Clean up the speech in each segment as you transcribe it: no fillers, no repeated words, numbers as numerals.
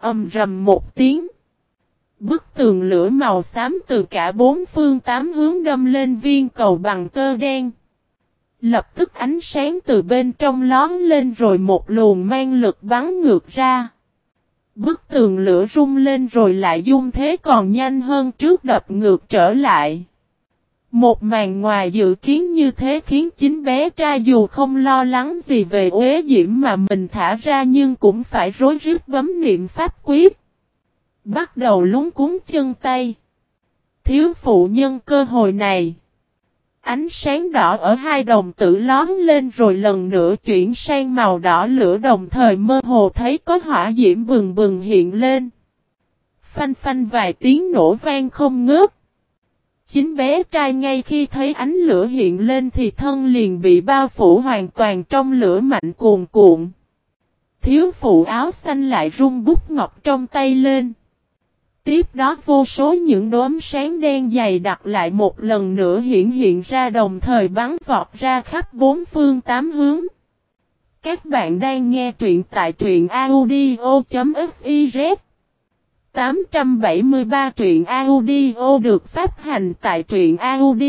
Ầm rầm một tiếng. Bức tường lửa màu xám từ cả bốn phương tám hướng đâm lên viên cầu bằng tơ đen. Lập tức ánh sáng từ bên trong lóm lên rồi một luồng mang lực bắn ngược ra. Bức tường lửa rung lên rồi lại dung thế còn nhanh hơn trước đập ngược trở lại. Một màn ngoài dự kiến như thế khiến chính bé trai dù không lo lắng gì về uế diễm mà mình thả ra nhưng cũng phải rối rít bấm niệm pháp quyết. Bắt đầu lúng cuống chân tay. Thiếu phụ nhân cơ hội này. Ánh sáng đỏ ở hai đồng tử lóm lên rồi lần nữa chuyển sang màu đỏ lửa đồng thời mơ hồ thấy có hỏa diễm bừng bừng hiện lên. Phanh phanh vài tiếng nổ vang không ngớt. Chính bé trai ngay khi thấy ánh lửa hiện lên thì thân liền bị bao phủ hoàn toàn trong lửa mạnh cuồn cuộn. Thiếu phụ áo xanh lại rung bút ngọc trong tay lên. Tiếp đó vô số những đốm sáng đen dày đặc lại một lần nữa hiện ra đồng thời bắn vọt ra khắp bốn phương tám hướng. Các bạn đang nghe truyện tại truyện audio.fiz 873 truyện audio được phát hành tại truyện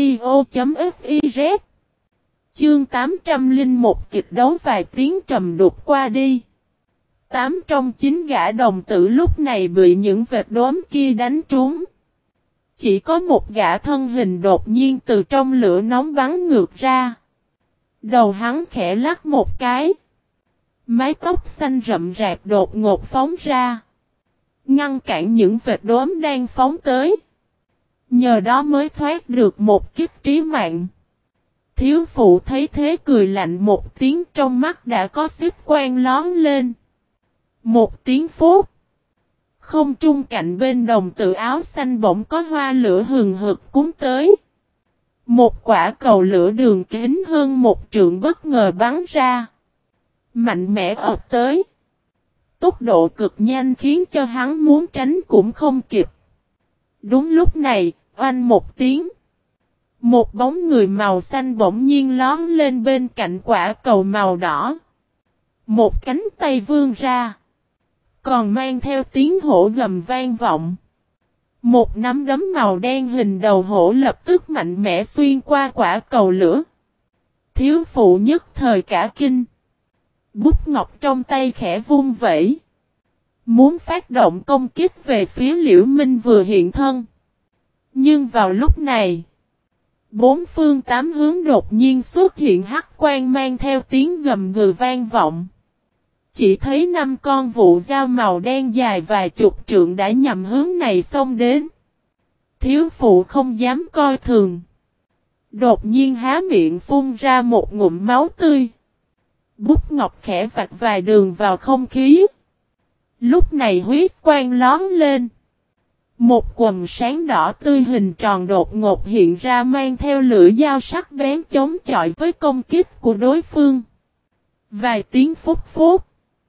audio.fiz. Chương 801 kịch đấu vài tiếng trầm đục qua đi. 8 trong 9 gã đồng tử lúc này bị những vệt đốm kia đánh trúng. Chỉ có một gã thân hình đột nhiên từ trong lửa nóng bắn ngược ra. Đầu hắn khẽ lắc một cái. Mái tóc xanh rậm rạp đột ngột phóng ra. Ngăn cản những vệt đốm đang phóng tới. Nhờ đó mới thoát được một kích trí mạng. Thiếu phụ thấy thế cười lạnh một tiếng trong mắt đã có xích quang lón lên. Một tiếng phút. Không trung cạnh bên đồng tử áo xanh bỗng có hoa lửa hừng hực cuốn tới. Một quả cầu lửa đường kính hơn một trượng bất ngờ bắn ra. Mạnh mẽ ập tới. Tốc độ cực nhanh khiến cho hắn muốn tránh cũng không kịp. Đúng lúc này, oanh một tiếng. Một bóng người màu xanh bỗng nhiên lóm lên bên cạnh quả cầu màu đỏ. Một cánh tay vươn ra. Còn mang theo tiếng hổ gầm vang vọng. Một nắm đấm màu đen hình đầu hổ lập tức mạnh mẽ xuyên qua quả cầu lửa. Thiếu phụ nhất thời cả kinh. Bút ngọc trong tay khẽ vung vẩy. Muốn phát động công kích về phía Liễu Minh vừa hiện thân. Nhưng vào lúc này. Bốn phương tám hướng đột nhiên xuất hiện hắc quang mang theo tiếng gầm gừ vang vọng. Chỉ thấy 5 con vụ dao màu đen dài vài chục trượng đã nhằm hướng này xông đến. Thiếu phụ không dám coi thường. Đột nhiên há miệng phun ra một ngụm máu tươi. Bút ngọc khẽ vạch vài đường vào không khí. Lúc này huyết quang lón lên. Một quầng sáng đỏ tươi hình tròn đột ngột hiện ra mang theo lưỡi dao sắc bén chống chọi với công kích của đối phương. Vài tiếng phút phút.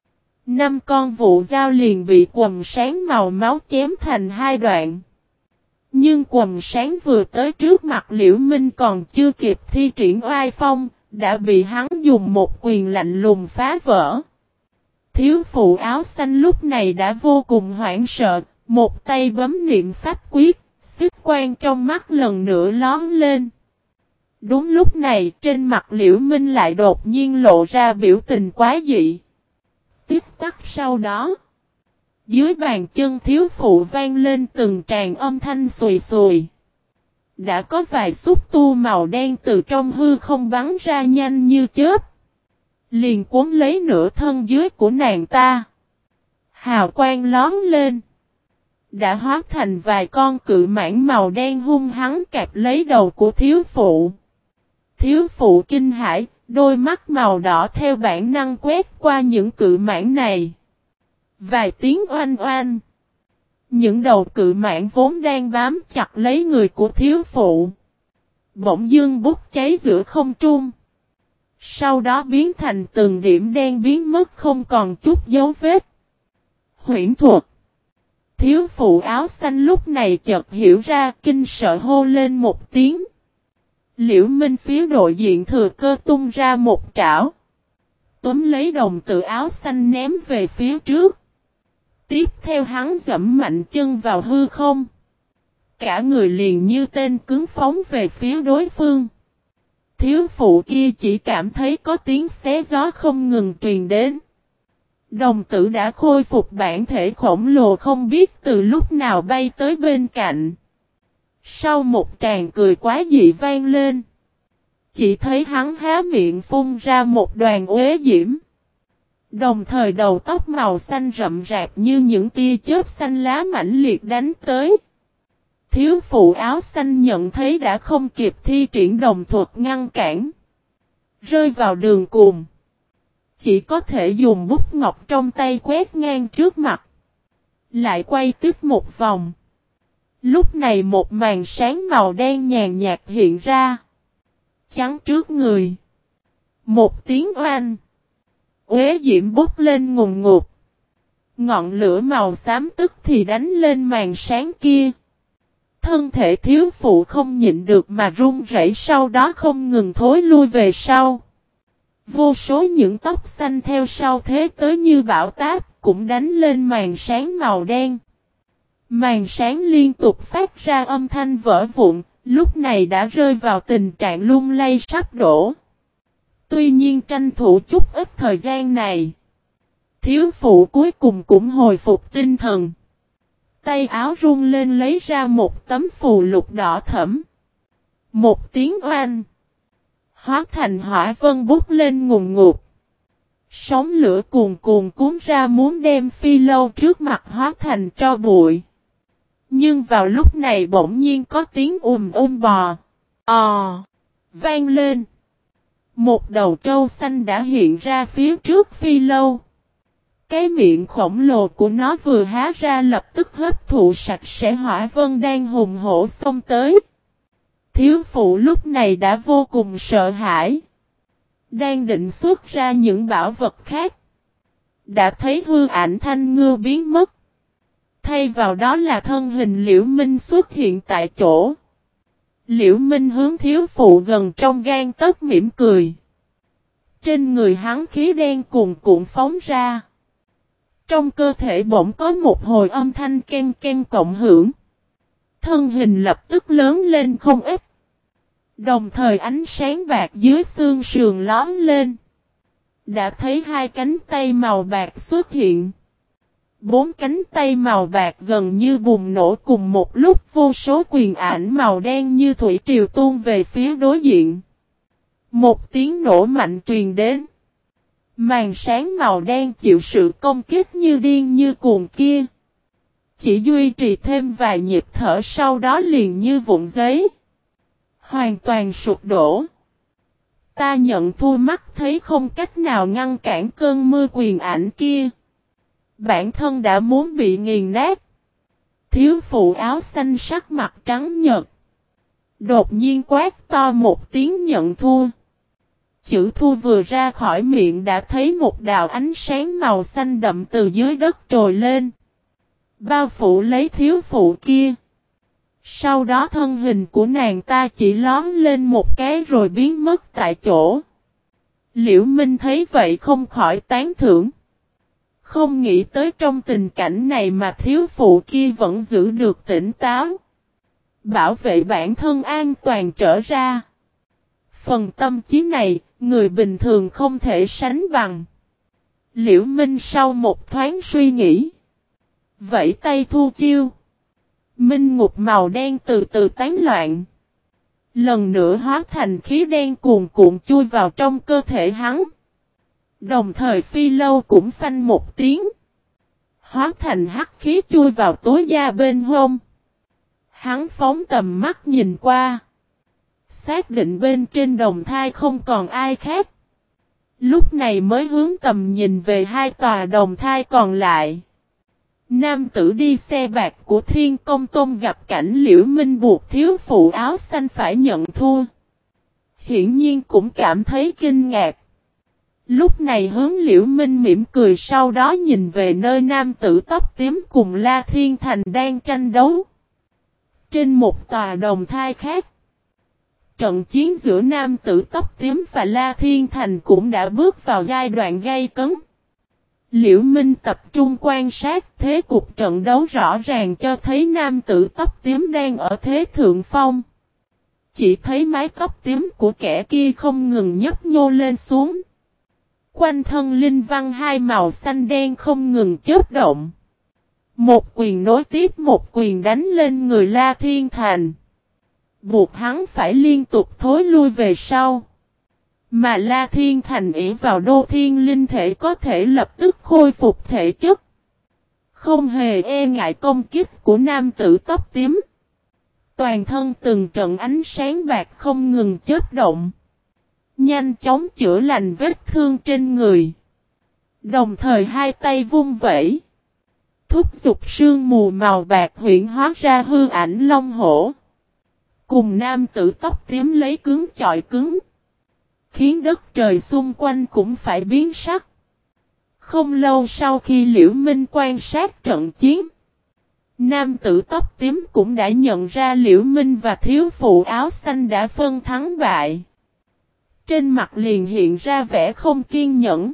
5 con vụ dao liền bị quầng sáng màu máu chém thành hai đoạn. Nhưng quầng sáng vừa tới trước mặt Liễu Minh còn chưa kịp thi triển oai phong, đã bị hắn dùng một quyền lạnh lùng phá vỡ. Thiếu phụ áo xanh lúc này đã vô cùng hoảng sợ, một tay bấm niệm pháp quyết, xích quang trong mắt lần nữa lóm lên. Đúng lúc này trên mặt Liễu Minh lại đột nhiên lộ ra biểu tình quái dị. Tiếp tắc sau đó, dưới bàn chân thiếu phụ vang lên từng tràng âm thanh xùi xùi. Đã có vài xúc tu màu đen từ trong hư không bắn ra nhanh như chớp. Liền cuốn lấy nửa thân dưới của nàng ta. Hào quang lóm lên. Đã hóa thành vài con cự mãng màu đen hung hăng kẹp lấy đầu của thiếu phụ. Thiếu phụ kinh hãi, đôi mắt màu đỏ theo bản năng quét qua những cự mãng này. Vài tiếng oanh oanh. Những đầu cự mãng vốn đang bám chặt lấy người của thiếu phụ. Bỗng dưng bốc cháy giữa không trung. Sau đó biến thành từng điểm đen biến mất không còn chút dấu vết. Huyễn thuật. Thiếu phụ áo xanh lúc này chợt hiểu ra kinh sợ hô lên một tiếng. Liễu Minh phía đội diện thừa cơ tung ra một trảo. Túm lấy đồng tử áo xanh ném về phía trước. Tiếp theo hắn giẫm mạnh chân vào hư không. Cả người liền như tên cứng phóng về phía đối phương. Thiếu phụ kia chỉ cảm thấy có tiếng xé gió không ngừng truyền đến. Đồng tử đã khôi phục bản thể khổng lồ không biết từ lúc nào bay tới bên cạnh. Sau một tràng cười quá dị vang lên. Chỉ thấy hắn há miệng phun ra một đoàn uế diễm. Đồng thời đầu tóc màu xanh rậm rạp như những tia chớp xanh lá mãnh liệt đánh tới. Thiếu phụ áo xanh nhận thấy đã không kịp thi triển đồng thuật ngăn cản. Rơi vào đường cùng. Chỉ có thể dùng bút ngọc trong tay quét ngang trước mặt. Lại quay tiếp một vòng. Lúc này một màn sáng màu đen nhàn nhạt hiện ra. Chắn trước người. Một tiếng oanh. Uế diễm bốc lên ngùn ngụt. Ngọn lửa màu xám tức thì đánh lên màn sáng kia. Thân thể thiếu phụ không nhịn được mà run rẩy, sau đó không ngừng thối lui về sau. Vô số những tóc xanh theo sau thế tới như bão táp cũng đánh lên màn sáng màu đen. Màn sáng liên tục phát ra âm thanh vỡ vụn, lúc này đã rơi vào tình trạng lung lay sắp đổ. Tuy nhiên tranh thủ chút ít thời gian này, thiếu phụ cuối cùng cũng hồi phục tinh thần. Tay áo run lên lấy ra một tấm phù lục đỏ thẫm. Một tiếng oanh. Hóa thành hỏa vân bút lên ngùn ngụt. Sóng lửa cuồn cuồn cuốn ra muốn đem phi lâu trước mặt hóa thành tro bụi. Nhưng vào lúc này bỗng nhiên có tiếng bò. Vang lên. Một đầu trâu xanh đã hiện ra phía trước phi lâu. Cái miệng khổng lồ của nó vừa há ra lập tức hấp thụ sạch sẽ hỏa vân đang hùng hổ xông tới. Thiếu phụ lúc này đã vô cùng sợ hãi. Đang định xuất ra những bảo vật khác. Đã thấy hư ảnh Thanh Ngư biến mất. Thay vào đó là thân hình Liễu Minh xuất hiện tại chỗ. Liễu Minh hướng thiếu phụ gần trong gan tấc mỉm cười. Trên người hắn khí đen cuồn cuộn phóng ra. Trong cơ thể bỗng có một hồi âm thanh ken ken cộng hưởng. Thân hình lập tức lớn lên không ít. Đồng thời ánh sáng bạc dưới xương sườn lóm lên. Đã thấy hai cánh tay màu bạc xuất hiện. Bốn cánh tay màu bạc gần như bùng nổ cùng một lúc, vô số quyền ảnh màu đen như thủy triều tuôn về phía đối diện. Một tiếng nổ mạnh truyền đến. Màn sáng màu đen chịu sự công kích như điên như cuồng kia. Chỉ duy trì thêm vài nhịp thở sau đó liền như vụn giấy. Hoàn toàn sụp đổ. Ta nhận thua, mắt thấy không cách nào ngăn cản cơn mưa quyền ảnh kia. Bản thân đã muốn bị nghiền nát. Thiếu phụ áo xanh sắc mặt trắng nhợt. Đột nhiên quát to một tiếng nhận thua. Chữ thua vừa ra khỏi miệng đã thấy một đạo ánh sáng màu xanh đậm từ dưới đất trồi lên. Bao phủ lấy thiếu phụ kia. Sau đó thân hình của nàng ta chỉ lóm lên một cái rồi biến mất tại chỗ. Liễu Minh thấy vậy không khỏi tán thưởng. Không nghĩ tới trong tình cảnh này mà thiếu phụ kia vẫn giữ được tỉnh táo. Bảo vệ bản thân an toàn trở ra. Phần tâm trí này, người bình thường không thể sánh bằng. Liễu Minh sau một thoáng suy nghĩ. Vẫy tay thu chiêu. Minh ngục màu đen từ từ tán loạn. Lần nữa hóa thành khí đen cuồn cuộn chui vào trong cơ thể hắn. Đồng thời phi lâu cũng phanh một tiếng. Hóa thành hắc khí chui vào túi da bên hông. Hắn phóng tầm mắt nhìn qua. Xác định bên trên đồng thai không còn ai khác. Lúc này mới hướng tầm nhìn về hai tòa đồng thai còn lại. Nam tử đi xe bạc của Thiên Công Tôn gặp cảnh Liễu Minh buộc thiếu phụ áo xanh phải nhận thua. Hiển nhiên cũng cảm thấy kinh ngạc. Lúc này hướng Liễu Minh mỉm cười, sau đó nhìn về nơi nam tử tóc tím cùng La Thiên Thành đang tranh đấu. Trên một tòa đồng thai khác, trận chiến giữa nam tử tóc tím và La Thiên Thành cũng đã bước vào giai đoạn gay cấn. Liễu Minh tập trung quan sát thế cục trận đấu rõ ràng cho thấy nam tử tóc tím đang ở thế thượng phong. Chỉ thấy mái tóc tím của kẻ kia không ngừng nhấp nhô lên xuống. Quanh thân linh văn hai màu xanh đen không ngừng chớp động. Một quyền nối tiếp một quyền đánh lên người La Thiên Thành. Buộc hắn phải liên tục thối lui về sau. Mà La Thiên Thành ỷ vào đô thiên linh thể có thể lập tức khôi phục thể chất. Không hề e ngại công kích của nam tử tóc tím. Toàn thân từng trận ánh sáng bạc không ngừng chớp động. Nhanh chóng chữa lành vết thương trên người. Đồng thời hai tay vung vẩy. Thúc giục sương mù màu bạc huyễn hóa ra hư ảnh long hổ. Cùng nam tử tóc tím lấy cứng chọi cứng. Khiến đất trời xung quanh cũng phải biến sắc. Không lâu sau khi Liễu Minh quan sát trận chiến. Nam tử tóc tím cũng đã nhận ra Liễu Minh và thiếu phụ áo xanh đã phân thắng bại. Trên mặt liền hiện ra vẻ không kiên nhẫn.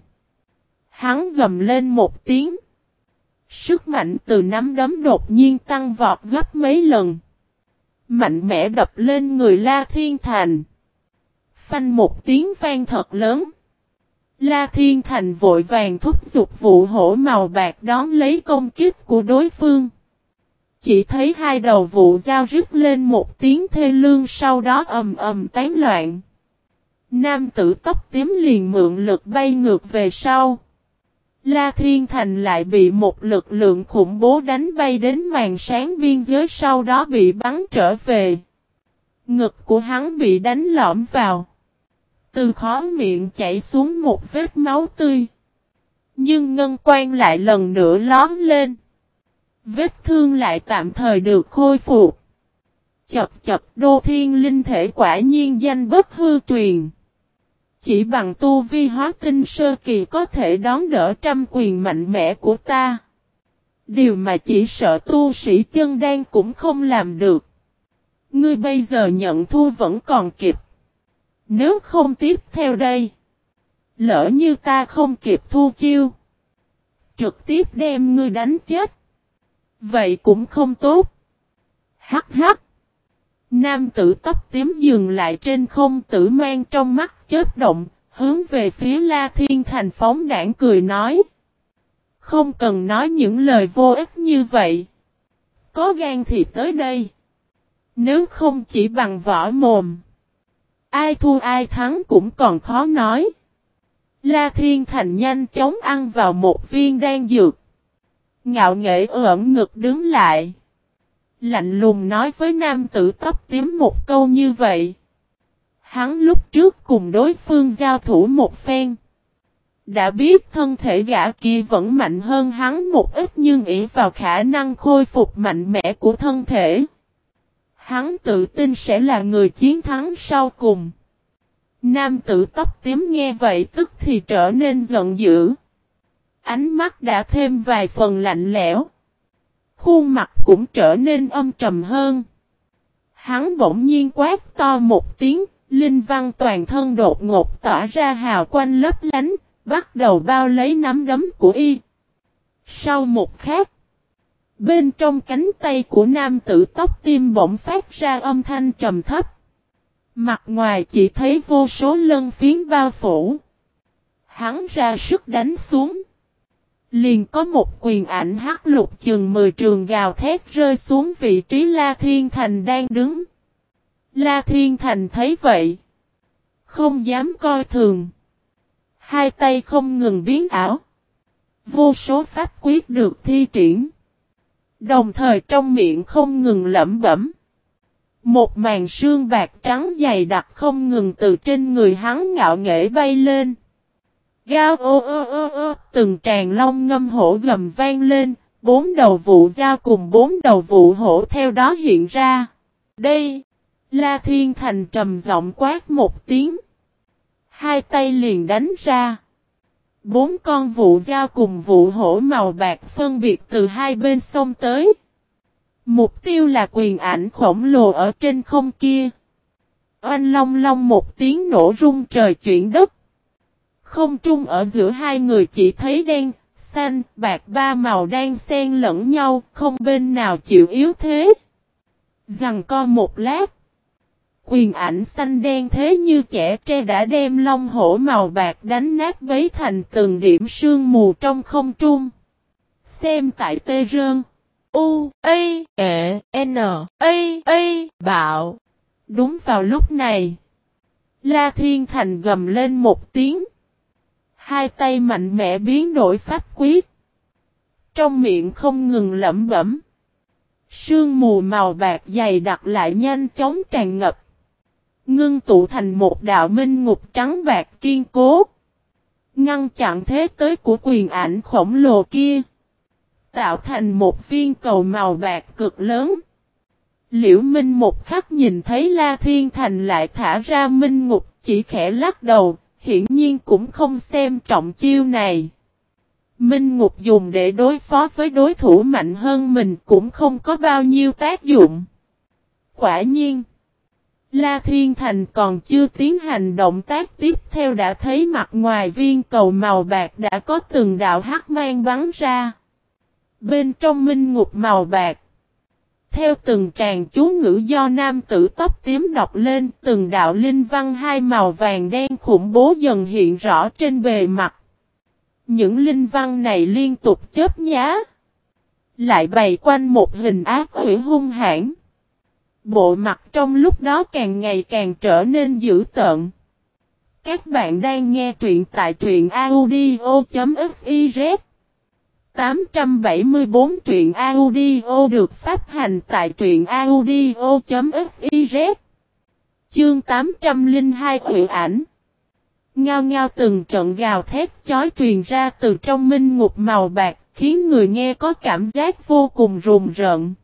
Hắn gầm lên một tiếng. Sức mạnh từ nắm đấm đột nhiên tăng vọt gấp mấy lần. Mạnh mẽ đập lên người La Thiên Thành. Phanh một tiếng vang thật lớn. La Thiên Thành vội vàng thúc giục vụ hổ màu bạc đón lấy công kích của đối phương. Chỉ thấy hai đầu vụ dao rít lên một tiếng thê lương sau đó ầm ầm tán loạn. Nam tử tóc tím liền mượn lực bay ngược về sau. La Thiên Thành lại bị một lực lượng khủng bố đánh bay đến màn sáng biên giới sau đó bị bắn trở về. Ngực của hắn bị đánh lõm vào. Từ khóe miệng chảy xuống một vết máu tươi. Nhưng ngân quan lại lần nữa lóm lên. Vết thương lại tạm thời được khôi phục. Chập chập đô thiên linh thể quả nhiên danh bất hư truyền. Chỉ bằng tu vi hóa tinh sơ kỳ có thể đón đỡ trăm quyền mạnh mẽ của ta. Điều mà chỉ sợ tu sĩ chân đan cũng không làm được. Ngươi bây giờ nhận thua vẫn còn kịp. Nếu không tiếp theo đây. Lỡ như ta không kịp thu chiêu. Trực tiếp đem ngươi đánh chết. Vậy cũng không tốt. Hắc hắc. Nam tử tóc tím dừng lại trên không tử mang trong mắt chớp động, hướng về phía La Thiên Thành phóng đảng cười nói. Không cần nói những lời vô ích như vậy. Có gan thì tới đây. Nếu không chỉ bằng võ mồm. Ai thua ai thắng cũng còn khó nói. La Thiên Thành nhanh chóng ăn vào một viên đan dược. Ngạo nghễ ẩn ngực đứng lại. Lạnh lùng nói với nam tử tóc tím một câu như vậy. Hắn lúc trước cùng đối phương giao thủ một phen. Đã biết thân thể gã kia vẫn mạnh hơn hắn một ít nhưng ỷ vào khả năng khôi phục mạnh mẽ của thân thể. Hắn tự tin sẽ là người chiến thắng sau cùng. Nam tử tóc tím nghe vậy tức thì trở nên giận dữ. Ánh mắt đã thêm vài phần lạnh lẽo. Khuôn mặt cũng trở nên âm trầm hơn. Hắn bỗng nhiên quát to một tiếng, linh văn toàn thân đột ngột tỏa ra hào quang lấp lánh, bắt đầu bao lấy nắm đấm của y. Sau một khắc, bên trong cánh tay của nam tử tóc tim bỗng phát ra âm thanh trầm thấp. Mặt ngoài chỉ thấy vô số lân phiến bao phủ. Hắn ra sức đánh xuống. Liền có một quyền ảnh hắc lục chừng 10 trường gào thét rơi xuống vị trí La Thiên Thành đang đứng. La Thiên Thành thấy vậy. Không dám coi thường. Hai tay không ngừng biến ảo. Vô số pháp quyết được thi triển. Đồng thời trong miệng không ngừng lẩm bẩm. Một màn sương bạc trắng dày đặc không ngừng từ trên người hắn ngạo nghễ bay lên. Gao ô ô ô ô, từng tràng long ngâm hổ gầm vang lên, 4 đầu vụ dao cùng 4 đầu vụ hổ theo đó hiện ra. Đây, La Thiên Thành trầm giọng quát một tiếng. Hai tay liền đánh ra. 4 con vụ dao cùng vụ hổ màu bạc phân biệt từ hai bên xông tới. Mục tiêu là quyền ảnh khổng lồ ở trên không kia. Oanh long long một tiếng nổ rung trời chuyển đất. Không trung ở giữa hai người chỉ thấy đen, xanh, bạc ba màu đang xen lẫn nhau, không bên nào chịu yếu thế. Giằng co một lát. Quyền ảnh xanh đen thế như chẻ tre đã đem long hổ màu bạc đánh nát bấy thành từng điểm sương mù trong không trung. Xem tại tê rơn. U, A, E, N, A, bạo. Đúng vào lúc này. La Thiên Thành gầm lên một tiếng. Hai tay mạnh mẽ biến đổi pháp quyết. Trong miệng không ngừng lẩm bẩm. Sương mù màu bạc dày đặc lại nhanh chóng tràn ngập. Ngưng tụ thành một đạo minh ngục trắng bạc kiên cố. Ngăn chặn thế tới của quyền ảnh khổng lồ kia. Tạo thành một viên cầu màu bạc cực lớn. Liễu Minh một khắc nhìn thấy La Thiên Thành lại thả ra minh ngục, chỉ khẽ lắc đầu, hiển nhiên cũng không xem trọng chiêu này. Minh ngục dùng để đối phó với đối thủ mạnh hơn mình cũng không có bao nhiêu tác dụng. Quả nhiên, La Thiên Thành còn chưa tiến hành động tác tiếp theo đã thấy mặt ngoài viên cầu màu bạc đã có từng đạo hắc mang bắn ra. Bên trong minh ngục màu bạc, theo từng tràng chú ngữ do nam tử tóc tím đọc lên, từng đạo linh văn hai màu vàng đen khủng bố dần hiện rõ trên bề mặt. Những linh văn này liên tục chớp nhá, lại bày quanh một hình ác quỷ hung hãn. Bộ mặt trong lúc đó càng ngày càng trở nên dữ tợn. Các bạn đang nghe truyện tại truyện audio.fiz 874 truyện audio được phát hành tại truyện audio.fiz. Chương 802 Quỷ ảnh. Ngao ngao từng trận gào thét chói truyền ra từ trong minh ngục màu bạc, khiến người nghe có cảm giác vô cùng rùng rợn.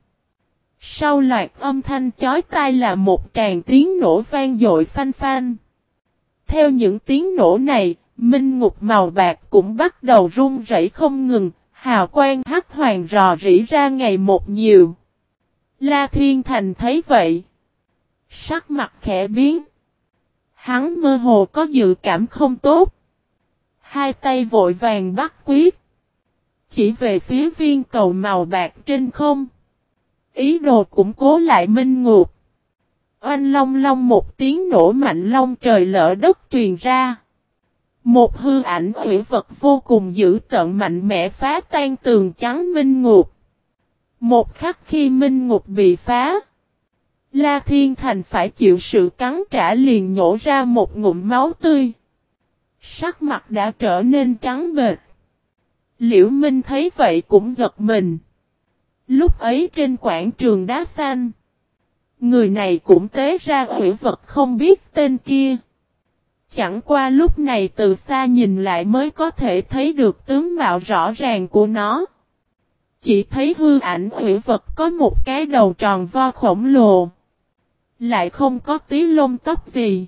Sau loạt âm thanh chói tai là một tràng tiếng nổ vang dội phanh phanh. Theo những tiếng nổ này, minh ngục màu bạc cũng bắt đầu rung rẩy không ngừng. Hào quang hắc hoàng rò rỉ ra ngày một nhiều. La Thiên Thành thấy vậy. Sắc mặt khẽ biến. Hắn mơ hồ có dự cảm không tốt. Hai tay vội vàng bắt quyết. Chỉ về phía viên cầu màu bạc trên không. Ý đồ củng cố lại minh ngục. Oanh long long một tiếng nổ mạnh long trời lỡ đất truyền ra. Một hư ảnh quỷ vật vô cùng dữ tợn mạnh mẽ phá tan tường trắng minh ngục. Một khắc khi minh ngục bị phá, La Thiên Thành phải chịu sự cắn trả liền nhổ ra một ngụm máu tươi. Sắc mặt đã trở nên trắng bệch. Liễu Minh thấy vậy cũng giật mình. Lúc ấy trên quảng trường đá xanh, người này cũng tế ra quỷ vật không biết tên kia. Chẳng qua lúc này từ xa nhìn lại mới có thể thấy được tướng mạo rõ ràng của nó. Chỉ thấy hư ảnh quỷ vật có một cái đầu tròn vo khổng lồ. Lại không có tí lông tóc gì.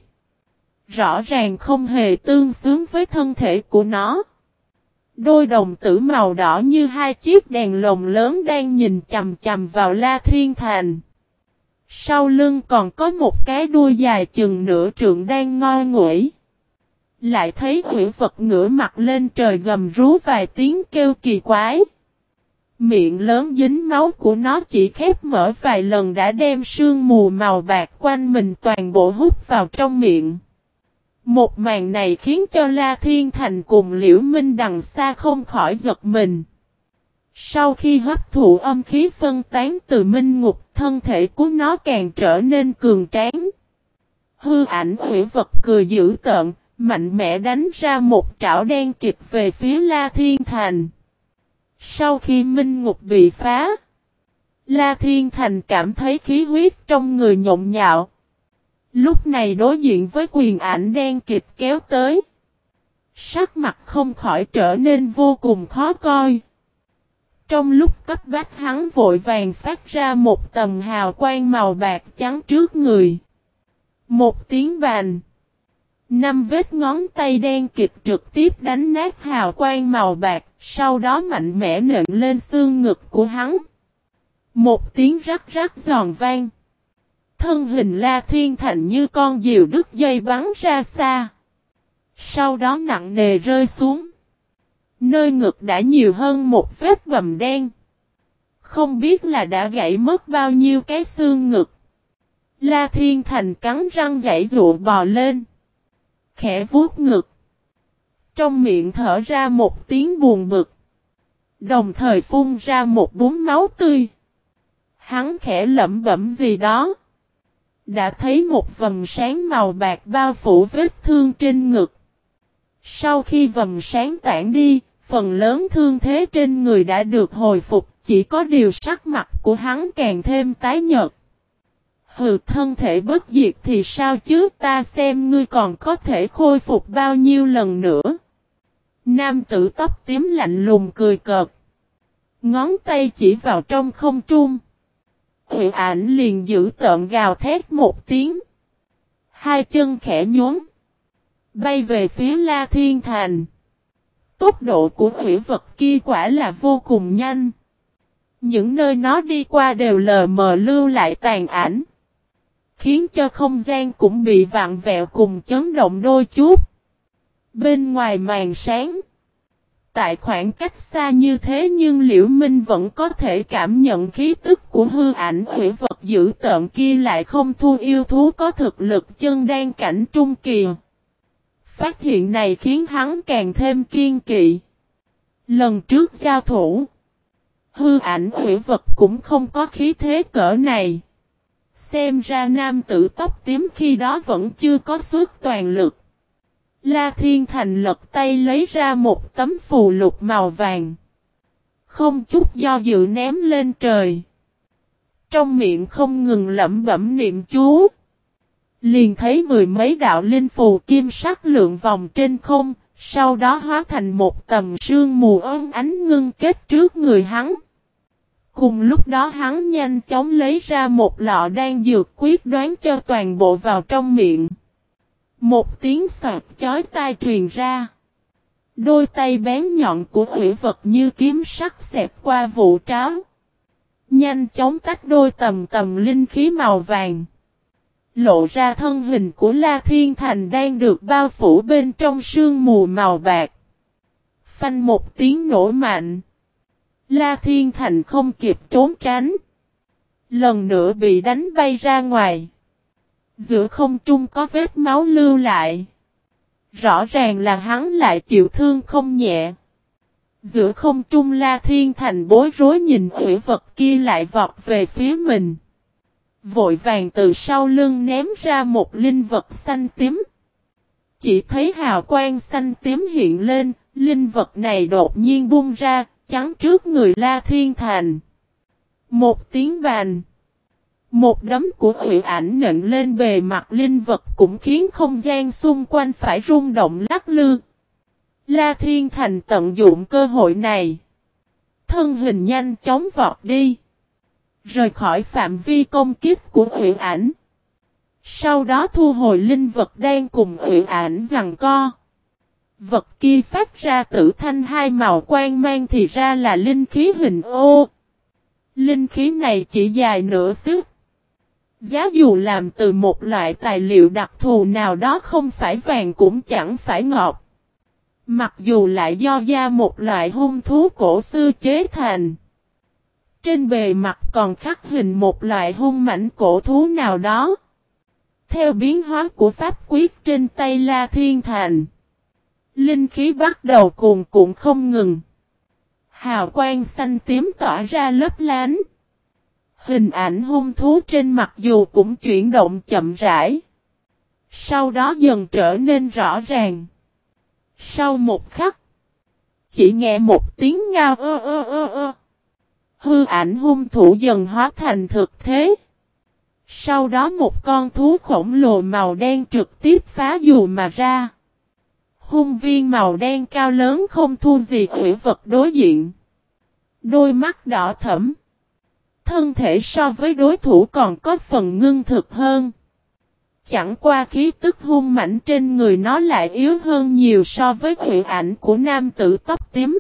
Rõ ràng không hề tương xứng với thân thể của nó. Đôi đồng tử màu đỏ như hai chiếc đèn lồng lớn đang nhìn chằm chằm vào La Thiên Thành. Sau lưng còn có một cái đuôi dài chừng nửa trượng đang ngoi nguẩy. Lại thấy quỷ vật ngửa mặt lên trời gầm rú vài tiếng kêu kỳ quái. Miệng lớn dính máu của nó chỉ khép mở vài lần đã đem sương mù màu bạc quanh mình toàn bộ hút vào trong miệng. Một màn này khiến cho La Thiên Thành cùng Liễu Minh đằng xa không khỏi giật mình. Sau khi hấp thụ âm khí phân tán từ minh ngục, thân thể của nó càng trở nên cường tráng. Hư ảnh quỷ vật cười dữ tợn, mạnh mẽ đánh ra một trảo đen kịch về phía La Thiên Thành. Sau khi minh ngục bị phá, La Thiên Thành cảm thấy khí huyết trong người nhộn nhạo. Lúc này đối diện với quyền ảnh đen kịch kéo tới. Sắc mặt không khỏi trở nên vô cùng khó coi. Trong lúc cấp bách hắn vội vàng phát ra một tầng hào quang màu bạc trắng trước người. Một tiếng bành. 5 vết ngón tay đen kịch trực tiếp đánh nát hào quang màu bạc, sau đó mạnh mẽ nện lên xương ngực của hắn. Một tiếng rắc rắc giòn vang. Thân hình La Thiên Thành như con diều đứt dây bắn ra xa. Sau đó nặng nề rơi xuống. Nơi ngực đã nhiều hơn một vết bầm đen. Không biết là đã gãy mất bao nhiêu cái xương ngực. La Thiên Thành cắn răng giãy giụa bò lên. Khẽ vuốt ngực. Trong miệng thở ra một tiếng buồn bực. Đồng thời phun ra một búng máu tươi. Hắn khẽ lẩm bẩm gì đó. Đã thấy một vầng sáng màu bạc bao phủ vết thương trên ngực. Sau khi vầng sáng tản đi, phần lớn thương thế trên người đã được hồi phục, chỉ có điều sắc mặt của hắn càng thêm tái nhợt. Hừ, thân thể bất diệt thì sao chứ, ta xem ngươi còn có thể khôi phục bao nhiêu lần nữa. Nam tử tóc tím lạnh lùng cười cợt. Ngón tay chỉ vào trong không trung. Hủy ảnh liền giữ tợn gào thét một tiếng. Hai chân khẽ nhún. Bay về phía La Thiên Thành. Tốc độ của hủy vật kia quả là vô cùng nhanh. Những nơi nó đi qua đều lờ mờ lưu lại tàn ảnh. Khiến cho không gian cũng bị vặn vẹo cùng chấn động đôi chút. Bên ngoài màn sáng. Tại khoảng cách xa như thế nhưng Liễu Minh vẫn có thể cảm nhận khí tức của hư ảnh hủy vật dữ tợn kia lại không thua yêu thú có thực lực chân đan cảnh trung kỳ. Phát hiện này khiến hắn càng thêm kiên kỵ. Lần trước giao thủ, hư ảnh hủy vật cũng không có khí thế cỡ này. Xem ra nam tử tóc tím khi đó vẫn chưa có xuất toàn lực. La Thiên Thành lật tay lấy ra một tấm phù lục màu vàng. Không chút do dự ném lên trời. Trong miệng không ngừng lẩm bẩm niệm chú. Liền thấy mười mấy đạo linh phù kim sắc lượn vòng trên không, sau đó hóa thành một tầm sương mù óng ánh ngưng kết trước người hắn. Cùng lúc đó hắn nhanh chóng lấy ra một lọ đan dược quyết đoán cho toàn bộ vào trong miệng. Một tiếng xoạt chói tai truyền ra. Đôi tay bén nhọn của hủy vật như kiếm sắc xẹt qua vụ tráo. Nhanh chóng tách đôi tầm linh khí màu vàng. Lộ ra thân hình của La Thiên Thành đang được bao phủ bên trong sương mù màu bạc. Phanh một tiếng nổ mạnh. La Thiên Thành không kịp trốn tránh. Lần nữa bị đánh bay ra ngoài. Giữa không trung có vết máu lưu lại. Rõ ràng là hắn lại chịu thương không nhẹ. Giữa không trung La Thiên Thành bối rối nhìn hủy vật kia lại vọt về phía mình. Vội vàng từ sau lưng ném ra một linh vật xanh tím. Chỉ thấy hào quang xanh tím hiện lên, linh vật này đột nhiên bung ra, chắn trước người La Thiên Thành. Một tiếng bành. Một đấm của hủy ảnh nện lên bề mặt linh vật cũng khiến không gian xung quanh phải rung động lắc lư. La Thiên Thành tận dụng cơ hội này. Thân hình nhanh chóng vọt đi. Rời khỏi phạm vi công kích của hủy ảnh. Sau đó thu hồi linh vật đang cùng hủy ảnh giằng co. Vật kia phát ra tử thanh hai màu quang mang thì ra là linh khí hình ô. Linh khí này chỉ dài nửa xước. Giá dù làm từ một loại tài liệu đặc thù nào đó không phải vàng cũng chẳng phải ngọc. Mặc dù lại do da một loại hung thú cổ xưa chế thành. Trên bề mặt còn khắc hình một loại hung mãnh cổ thú nào đó. Theo biến hóa của pháp quyết trên tay La Thiên Thành. Linh khí bắt đầu cuồn cuộn không ngừng. Hào quang xanh tím tỏa ra lấp lánh. Hình ảnh hung thú trên mặc dù cũng chuyển động chậm rãi. Sau đó dần trở nên rõ ràng. Sau một khắc. Chỉ nghe một tiếng ngao ơ ơ ơ ơ. Hư ảnh hung thủ dần hóa thành thực thế. Sau đó một con thú khổng lồ màu đen trực tiếp phá dù mà ra. Hung viên màu đen cao lớn không thua gì hủy vật đối diện. Đôi mắt đỏ thẫm. Thân thể so với đối thủ còn có phần ngưng thực hơn. Chẳng qua khí tức hung mãnh trên người nó lại yếu hơn nhiều so với hủy ảnh của nam tử tóc tím.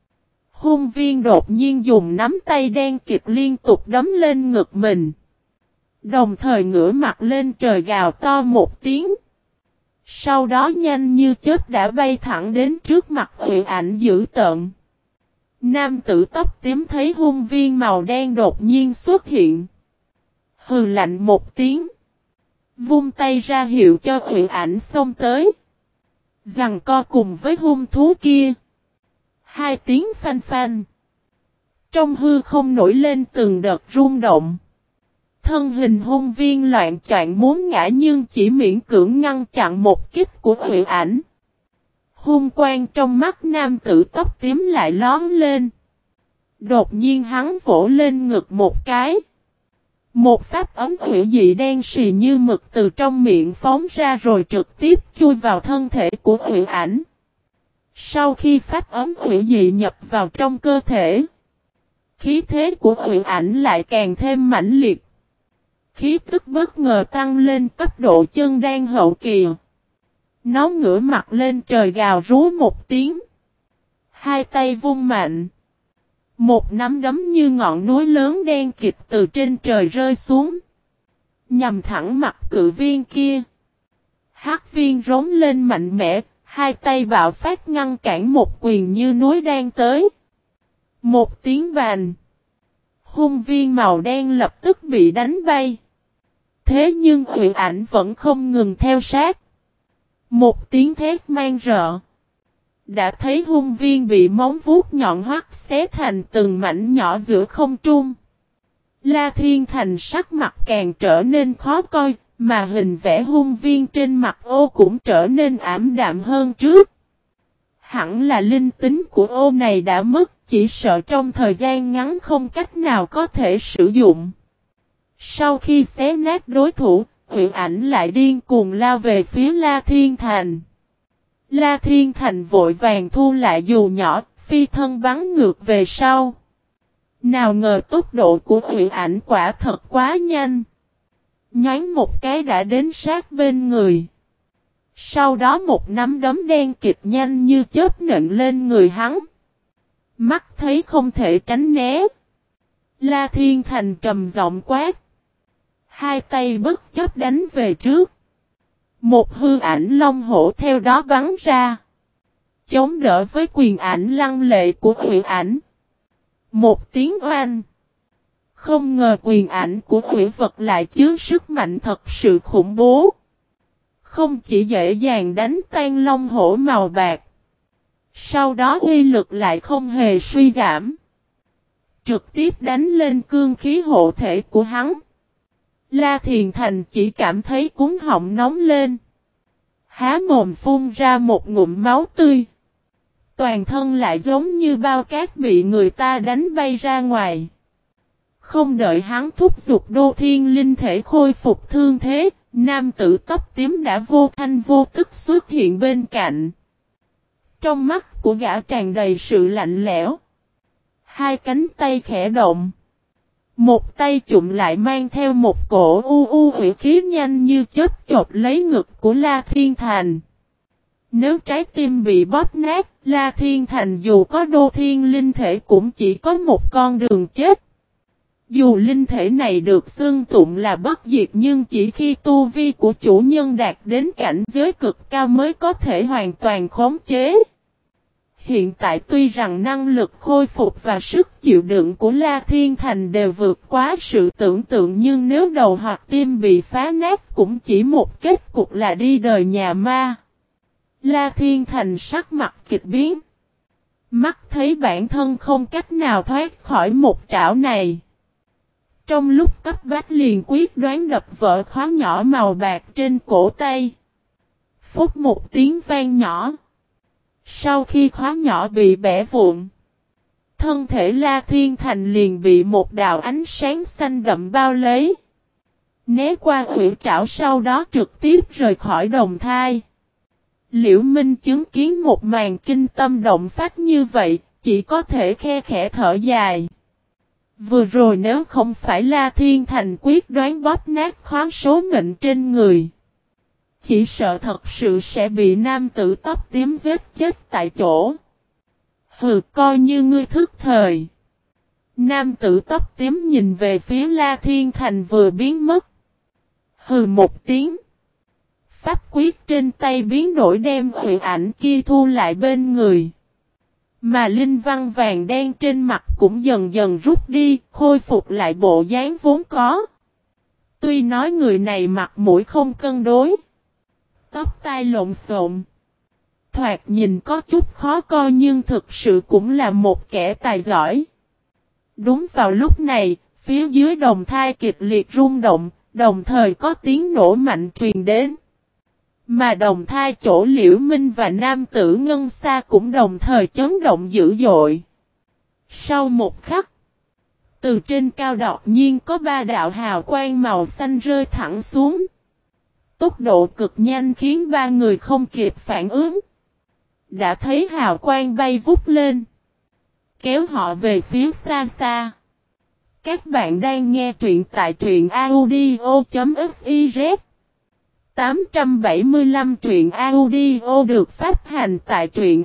Hung viên đột nhiên dùng nắm tay đen kịt liên tục đấm lên ngực mình. Đồng thời ngửa mặt lên trời gào to một tiếng. Sau đó nhanh như chớp đã bay thẳng đến trước mặt Hủy Ảnh dữ tợn. Nam tử tóc tím thấy hung viên màu đen đột nhiên xuất hiện. Hừ lạnh một tiếng. Vung tay ra hiệu cho Hủy Ảnh xông tới. Giằng co cùng với hung thú kia. Hai tiếng phanh phanh. Trong hư không nổi lên từng đợt rung động. Thân hình hung viên loạn choạng muốn ngã nhưng chỉ miễn cưỡng ngăn chặn một kích của Hủy Ảnh. Hung quang trong mắt nam tử tóc tím lại lóm lên. Đột nhiên hắn vỗ lên ngực một cái. Một pháp ấm hủy dị đen xì như mực từ trong miệng phóng ra rồi trực tiếp chui vào thân thể của Hủy Ảnh. Sau khi pháp ấm hủy dị nhập vào trong cơ thể, khí thế của Hủy Ảnh lại càng thêm mãnh liệt. Khí tức bất ngờ tăng lên cấp độ chân đan hậu kỳ. Nó ngửa mặt lên trời gào rú một tiếng. Hai tay vung mạnh. Một nắm đấm như ngọn núi lớn đen kịt từ trên trời rơi xuống. Nhằm thẳng mặt cự viên kia. Hắc viên rống lên mạnh mẽ. Hai tay bạo phát ngăn cản một quyền như núi đang tới. Một tiếng bành. Hung viên màu đen lập tức bị đánh bay. Thế nhưng Hủy Ảnh vẫn không ngừng theo sát. Một tiếng thét mang rợ. Đã thấy hung viên bị móng vuốt nhọn hoắt xé thành từng mảnh nhỏ giữa không trung. La Thiên Thành sắc mặt càng trở nên khó coi, mà hình vẽ hung viên trên mặt ô cũng trở nên ảm đạm hơn trước. Hẳn là linh tính của ô này đã mất, chỉ sợ trong thời gian ngắn không cách nào có thể sử dụng. Sau khi xé nát đối thủ, Hủy Ảnh lại điên cuồng lao về phía La Thiên Thành. La Thiên Thành vội vàng thu lại dù nhỏ, phi thân bắn ngược về sau. Nào ngờ tốc độ của Hủy Ảnh quả thật quá nhanh. Nhoáng một cái đã đến sát bên người. Sau đó một nắm đấm đen kịch nhanh như chớp nện lên người hắn. Mắt thấy không thể tránh né. La Thiên Thành trầm giọng quát. Hai tay bất chấp đánh về trước. Một hư ảnh long hổ theo đó bắn ra. Chống đỡ với quyền ảnh lăng lệ của Hủy Ảnh. Một tiếng oanh. Không ngờ quyền ảnh của Hủy vật lại chứa sức mạnh thật sự khủng bố. Không chỉ dễ dàng đánh tan long hổ màu bạc. Sau đó uy lực lại không hề suy giảm. Trực tiếp đánh lên cương khí hộ thể của hắn. La Thiên Thành chỉ cảm thấy cuống họng nóng lên. Há mồm phun ra một ngụm máu tươi. Toàn thân lại giống như bao cát bị người ta đánh bay ra ngoài. Không đợi hắn thúc giục đô thiên linh thể khôi phục thương thế, nam tử tóc tím đã vô thanh vô tức xuất hiện bên cạnh. Trong mắt của gã tràn đầy sự lạnh lẽo. Hai cánh tay khẽ động. Một tay chụm lại mang theo một cổ hủy khí nhanh như chớp chộp lấy ngực của La Thiên Thành. Nếu trái tim bị bóp nát, La Thiên Thành dù có đô thiên linh thể cũng chỉ có một con đường chết. Dù linh thể này được xưng tụng là bất diệt nhưng chỉ khi tu vi của chủ nhân đạt đến cảnh giới cực cao mới có thể hoàn toàn khống chế. Hiện tại tuy rằng năng lực khôi phục và sức chịu đựng của La Thiên Thành đều vượt quá sự tưởng tượng nhưng nếu đầu hoặc tim bị phá nát cũng chỉ một kết cục là đi đời nhà ma. La Thiên Thành sắc mặt kịch biến. Mắt thấy bản thân không cách nào thoát khỏi một trảo này. Trong lúc cấp bách liền quyết đoán đập vỡ khóa nhỏ màu bạc trên cổ tay. Phút một tiếng vang nhỏ. Sau khi khóa nhỏ bị bẻ vụn, thân thể La Thiên Thành liền bị một đạo ánh sáng xanh đậm bao lấy. Né qua hủy trảo sau đó trực tiếp rời khỏi đồng thai. Liễu Minh chứng kiến một màn kinh tâm động phách như vậy, chỉ có thể khe khẽ thở dài. Vừa rồi nếu không phải La Thiên Thành quyết đoán bóp nát khóa số mệnh trên người, chỉ sợ thật sự sẽ bị nam tử tóc tím giết chết tại chỗ. Hừ, coi như ngươi thức thời. Nam tử tóc tím nhìn về phía La Thiên Thành vừa biến mất. Hừ một tiếng. pháp quyết trên tay biến đổi đem huyền ảnh kia thu lại bên người. Mà linh văn vàng đen trên mặt cũng dần dần rút đi, khôi phục lại bộ dáng vốn có. Tuy nói người này mặt mũi không cân đối, tóc tai lộn xộn, thoạt nhìn có chút khó coi nhưng thực sự cũng là một kẻ tài giỏi. Đúng vào lúc này, phía dưới đồng thai kịch liệt rung động, đồng thời có tiếng nổ mạnh truyền đến. Mà đồng thai chỗ Liễu Minh và nam tử Ngân Sa cũng đồng thời chấn động dữ dội. Sau một khắc, từ trên cao đột nhiên có ba đạo hào quang màu xanh rơi thẳng xuống. Tốc độ cực nhanh khiến ba người không kịp phản ứng. Đã thấy hào quang bay vút lên, kéo họ về phía xa xa. Các bạn đang nghe truyện tại truyện audio.fiz 875 truyện audio được phát hành tại truyện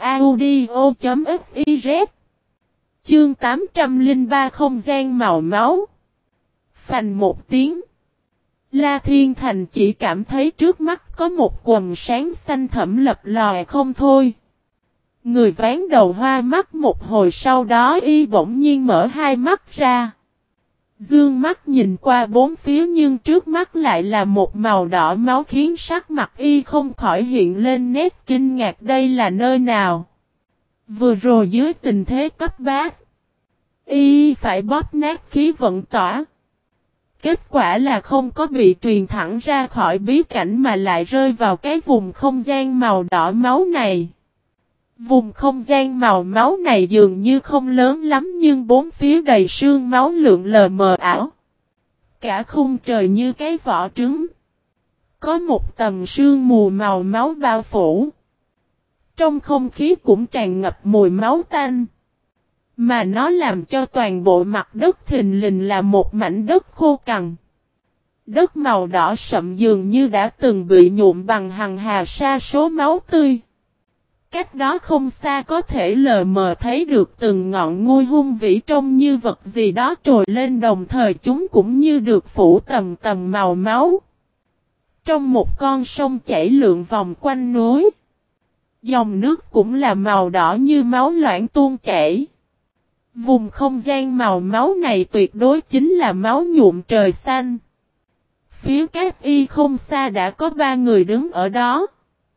audio.fiz. Chương 803 không gian màu máu. Phành một tiếng, La Thiên Thành chỉ cảm thấy trước mắt có một quầng sáng xanh thẫm lập lòe không thôi. Người ván đầu hoa mắt một hồi, sau đó y bỗng nhiên mở hai mắt ra. Dương mắt nhìn qua bốn phía nhưng trước mắt lại là một màu đỏ máu khiến sắc mặt y không khỏi hiện lên nét kinh ngạc, đây là nơi nào? Vừa rồi dưới tình thế cấp bách, y phải bóp nát khí vận tỏa. Kết quả là không có bị truyền thẳng ra khỏi bí cảnh mà lại rơi vào cái vùng không gian màu đỏ máu này. Vùng không gian màu máu này dường như không lớn lắm nhưng bốn phía đầy sương máu lượn lờ mờ ảo. Cả khung trời như cái vỏ trứng. Có một tầng sương mù màu máu bao phủ. Trong không khí cũng tràn ngập mùi máu tanh. Mà nó làm cho toàn bộ mặt đất thình lình là một mảnh đất khô cằn. Đất màu đỏ sậm dường như đã từng bị nhuộm bằng hằng hà sa số máu tươi. Cách đó không xa có thể lờ mờ thấy được từng ngọn ngôi hung vĩ trông như vật gì đó trồi lên, đồng thời chúng cũng như được phủ tầng tầng màu máu. Trong một con sông chảy lượn vòng quanh núi, dòng nước cũng là màu đỏ như máu loãng tuôn chảy. Vùng không gian màu máu này tuyệt đối chính là máu nhuộm trời xanh. Phía Cát Y không xa đã có ba người đứng ở đó.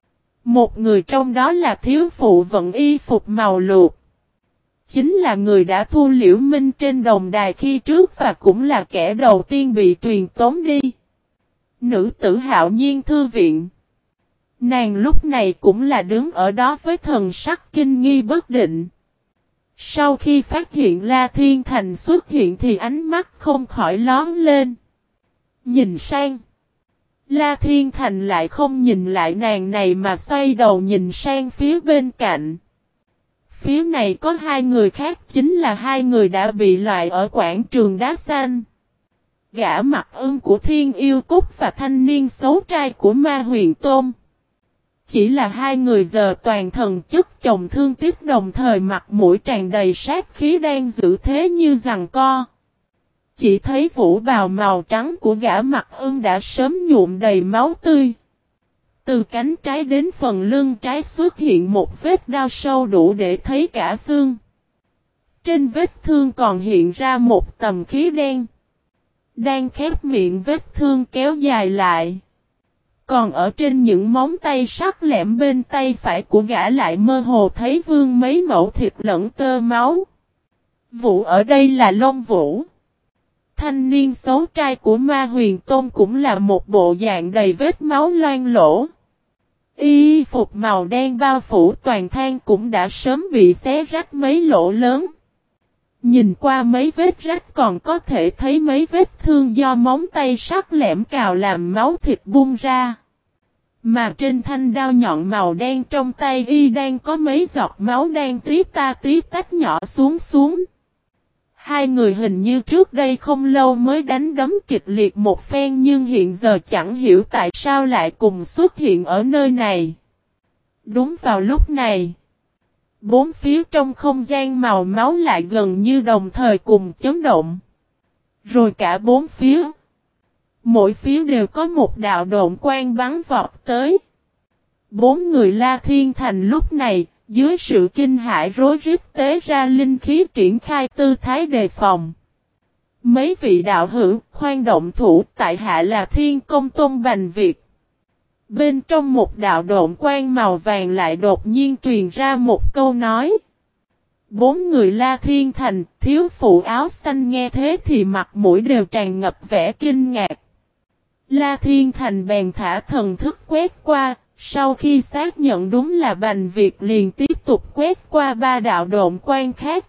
Một người trong đó là thiếu phụ vận y phục màu lục. Chính là người đã thu Liễu Minh trên đồng đài khi trước và cũng là kẻ đầu tiên bị truyền tống đi. Nữ tử Hạo Nhiên thư viện. Nàng lúc này cũng là đứng ở đó với thần sắc kinh nghi bất định. Sau khi phát hiện La Thiên Thành xuất hiện thì ánh mắt không khỏi lóe lên. Nhìn sang, La Thiên Thành lại không nhìn lại nàng này mà xoay đầu nhìn sang phía bên cạnh. Phía này có hai người khác, chính là hai người đã bị loại ở quảng trường đá xanh. Gã Mặc Ưng của Thiên Yêu Cúc và thanh niên xấu trai của Ma Huyền Tôn. Chỉ là hai người giờ toàn thần chất chồng thương tiếc, đồng thời mặt mũi tràn đầy sát khí đang giữ thế như giằng co. Chỉ thấy vũ bào màu trắng của gã Mặc Ưng đã sớm nhuộm đầy máu tươi. Từ cánh trái đến phần lưng trái xuất hiện một vết đao sâu đủ để thấy cả xương. Trên vết thương còn hiện ra một tầm khí đen. Đang khép miệng vết thương kéo dài lại. Còn ở trên những móng tay sắc lẹm bên tay phải của gã lại mơ hồ thấy vương mấy mẩu thịt lẫn tơ máu. Vũ ở đây là Long Vũ. Thanh niên xấu trai của Ma Huyền Tôn cũng là một bộ dạng đầy vết máu loang lỗ. Y phục màu đen bao phủ toàn thân cũng đã sớm bị xé rách mấy lỗ lớn. Nhìn qua mấy vết rách còn có thể thấy mấy vết thương do móng tay sắc lẹm cào làm máu thịt bung ra. Mà trên thanh đao nhọn màu đen trong tay y đang có mấy giọt máu đang tí tách nhỏ xuống. Hai người hình như trước đây không lâu mới đánh đấm kịch liệt một phen nhưng hiện giờ chẳng hiểu tại sao lại cùng xuất hiện ở nơi này. Đúng vào lúc này, bốn phía trong không gian màu máu lại gần như đồng thời cùng chấn động. Rồi cả bốn phía, Mỗi phía đều có một đạo độn quang bắn vọt tới. Bốn người La Thiên Thành lúc này, dưới sự kinh hãi rối rít tế ra linh khí triển khai tư thái đề phòng. Mấy vị đạo hữu khoan động thủ, tại hạ là Thiên Công Tôn Bành Việt. Bên trong một đạo độn quang màu vàng lại đột nhiên truyền ra một câu nói. Bốn người La Thiên Thành, thiếu phụ áo xanh nghe thế thì mặt mũi đều tràn ngập vẻ kinh ngạc. La Thiên Thành bèn thả thần thức quét qua, sau khi xác nhận đúng là Bành Việt liền tiếp tục quét qua ba đạo độn quang khác.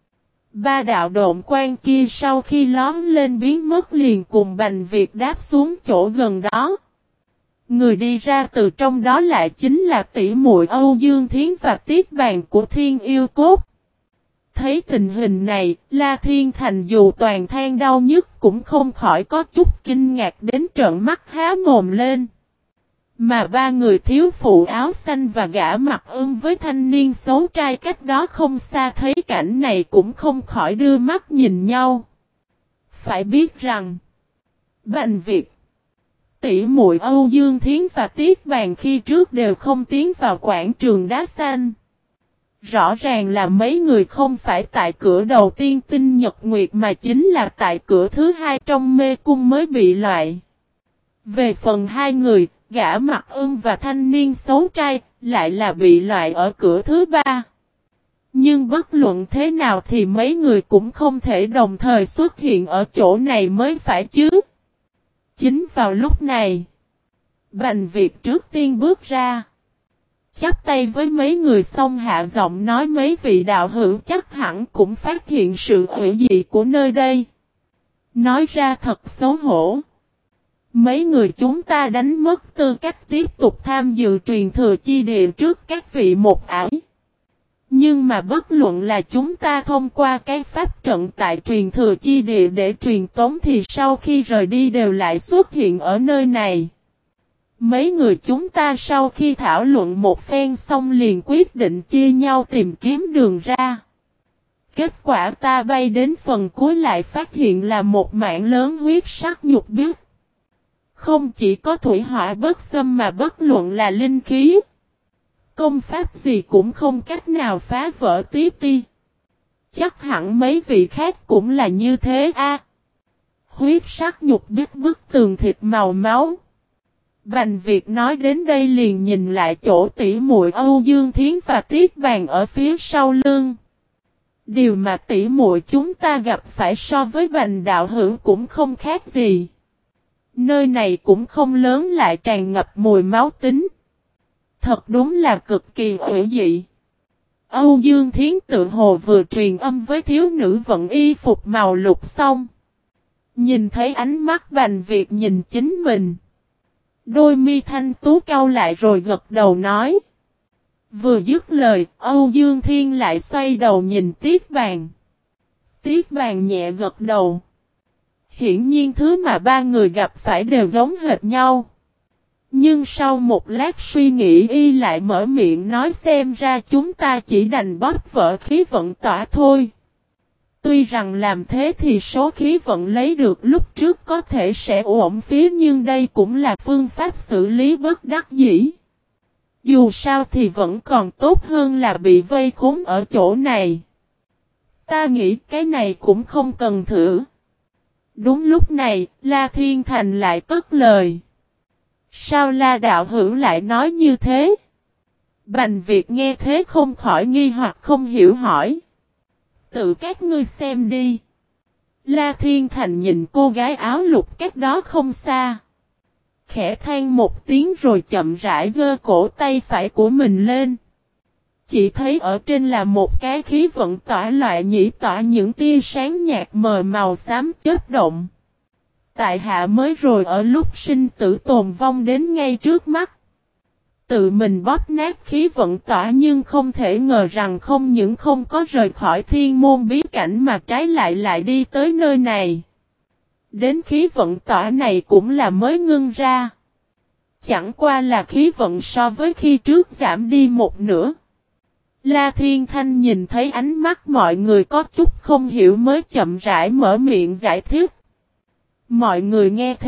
Ba đạo độn quang kia sau khi lóm lên biến mất liền cùng Bành Việt đáp xuống chỗ gần đó. Người đi ra từ trong đó lại chính là tỷ muội Âu Dương Thiến và Tiết Bàn của Thiên Yêu Cốt. Thấy tình hình này, La Thiên Thành dù toàn than đau nhức cũng không khỏi có chút kinh ngạc đến trợn mắt há mồm lên. Mà ba người thiếu phụ áo xanh và gã mặt ưng với thanh niên xấu trai cách đó không xa thấy cảnh này cũng không khỏi đưa mắt nhìn nhau. Phải biết rằng, Bành Việt, tỷ muội Âu Dương Thiến và Tiết Bàn khi trước đều không tiến vào quảng trường đá xanh. Rõ ràng là mấy người không phải tại cửa đầu tiên tinh nhật nguyệt mà chính là tại cửa thứ hai trong mê cung mới bị loại. Về phần hai người, gã mặt ưng và thanh niên xấu trai, lại là bị loại ở cửa thứ ba. Nhưng bất luận thế nào thì mấy người cũng không thể đồng thời xuất hiện ở chỗ này mới phải chứ. Chính vào lúc này, Bành Việt trước tiên bước ra. Chắp tay với mấy người xong hạ giọng nói mấy vị đạo hữu chắc hẳn cũng phát hiện sự hủy dị của nơi đây. Nói ra thật xấu hổ. Mấy người chúng ta đánh mất tư cách tiếp tục tham dự truyền thừa chi địa trước các vị một ải. Nhưng mà bất luận là chúng ta thông qua cái pháp trận tại truyền thừa chi địa để truyền tống thì sau khi rời đi đều lại xuất hiện ở nơi này. Mấy người chúng ta sau khi thảo luận một phen xong liền quyết định chia nhau tìm kiếm đường ra. Kết quả ta bay đến phần cuối lại phát hiện là một mảng lớn huyết sắc nhục biếc. Không chỉ có thủy hỏa bất xâm mà bất luận là linh khí, công pháp gì cũng không cách nào phá vỡ tí ti. Chắc hẳn mấy vị khác cũng là như thế a. Huyết sắc nhục biếc bức tường thịt màu máu. Bành Việt nói đến đây liền nhìn lại chỗ tỷ muội Âu Dương Thiến và Tiết Bàn ở phía sau lưng. Điều mà tỷ muội chúng ta gặp phải so với Bành đạo hữu cũng không khác gì. Nơi này cũng không lớn lại tràn ngập mùi máu tính. Thật đúng là cực kỳ hủy dị. Âu Dương Thiến tự hồ vừa truyền âm với thiếu nữ vận y phục màu lục xong. Nhìn thấy ánh mắt Bành Việt nhìn chính mình. Đôi mi thanh tú cau lại rồi gật đầu nói. Vừa dứt lời, Âu Dương Thiên lại xoay đầu nhìn Tiết Bàn. Tiết Bàn nhẹ gật đầu. Hiển nhiên thứ mà ba người gặp phải đều giống hệt nhau. Nhưng sau một lát suy nghĩ y lại mở miệng nói xem ra chúng ta chỉ đành bóp vỡ khí vận tỏa thôi. Tuy rằng làm thế thì số khí vận lấy được lúc trước có thể sẽ uổng phí nhưng đây cũng là phương pháp xử lý bất đắc dĩ. Dù sao thì vẫn còn tốt hơn là bị vây khốn ở chỗ này. Ta nghĩ cái này cũng không cần thử. Đúng lúc này, La Thiên Thành lại cất lời. Sao La đạo hữu lại nói như thế? Bành Việt nghe thế không khỏi nghi hoặc không hiểu hỏi. Tự các ngươi xem đi. La Thiên Thành nhìn cô gái áo lục cách đó không xa. Khẽ than một tiếng rồi chậm rãi giơ cổ tay phải của mình lên. Chỉ thấy ở trên là một cái khí vận tỏa loại nhĩ tỏa những tia sáng nhạt mờ màu xám chớp động. Tại hạ mới rồi ở lúc sinh tử tồn vong đến ngay trước mắt. Tự mình bóp nát khí vận tỏa nhưng không thể ngờ rằng không những không có rời khỏi thiên môn bí cảnh mà trái lại đi tới nơi này. Đến khí vận tỏa này cũng là mới ngưng ra. Chẳng qua là khí vận so với khi trước giảm đi một nửa. La Thiên Thanh nhìn thấy ánh mắt mọi người có chút không hiểu mới chậm rãi mở miệng giải thích. Mọi người nghe thế,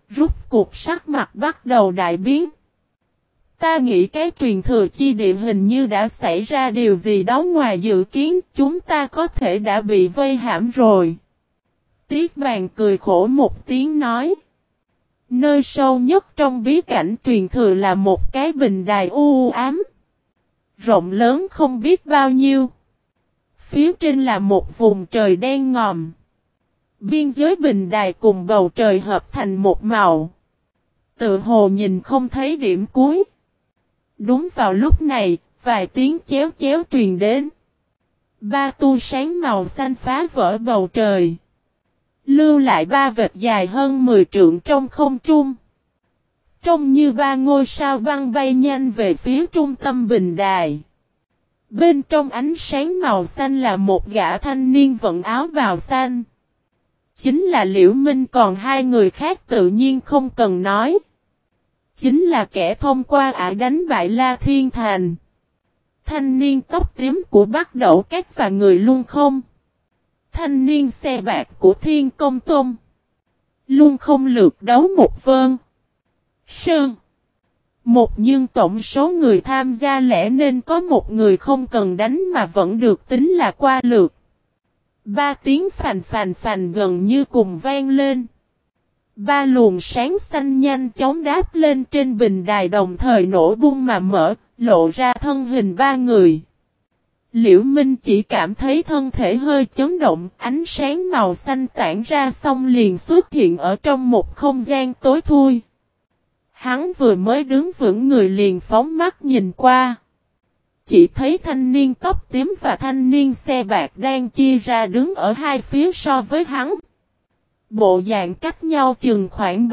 Rút cuộc sắc mặt bắt đầu đại biến. Ta nghĩ cái truyền thừa chi địa hình như đã xảy ra điều gì đó ngoài dự kiến, chúng ta có thể đã bị vây hãm rồi. Tiết Bàn cười khổ một tiếng nói. Nơi sâu nhất trong bí cảnh truyền thừa là một cái bình đài u ám. Rộng lớn không biết bao nhiêu. Phía trên là một vùng trời đen ngòm. Biên giới bình đài cùng bầu trời hợp thành một màu. Tự hồ nhìn không thấy điểm cuối. Đúng vào lúc này, vài tiếng chéo chéo truyền đến. Ba tua sáng màu xanh phá vỡ bầu trời. Lưu lại ba vệt dài hơn 10 trượng trong không trung. Trông như ba ngôi sao băng bay nhanh về phía trung tâm bình đài. Bên trong ánh sáng màu xanh là một gã thanh niên vận áo bào xanh. Chính là Liễu Minh, còn hai người khác tự nhiên không cần nói. Chính là kẻ thông qua ải đánh bại La Thiên Thành. Thanh niên tóc tím của Bắc Đẩu Các và người Luân Không. Thanh niên xe bạc của Thiên Công Tôn. Luân Không lượt đấu một Vân Sơn. Một, nhưng tổng số người tham gia lẽ nên có một người không cần đánh mà vẫn được tính là qua lượt. Ba tiếng phành phành phành gần như cùng vang lên. Ba luồng sáng xanh nhanh chóng đáp lên trên bình đài đồng thời nổ bung mà mở, lộ ra thân hình ba người. Liễu Minh chỉ cảm thấy thân thể hơi chấn động, ánh sáng màu xanh tản ra xong liền xuất hiện ở trong một không gian tối thui. Hắn vừa mới đứng vững người liền phóng mắt nhìn qua. Chỉ thấy thanh niên tóc tím và thanh niên xe bạc đang chia ra đứng ở hai phía so với hắn. Bộ dạng cách nhau chừng khoảng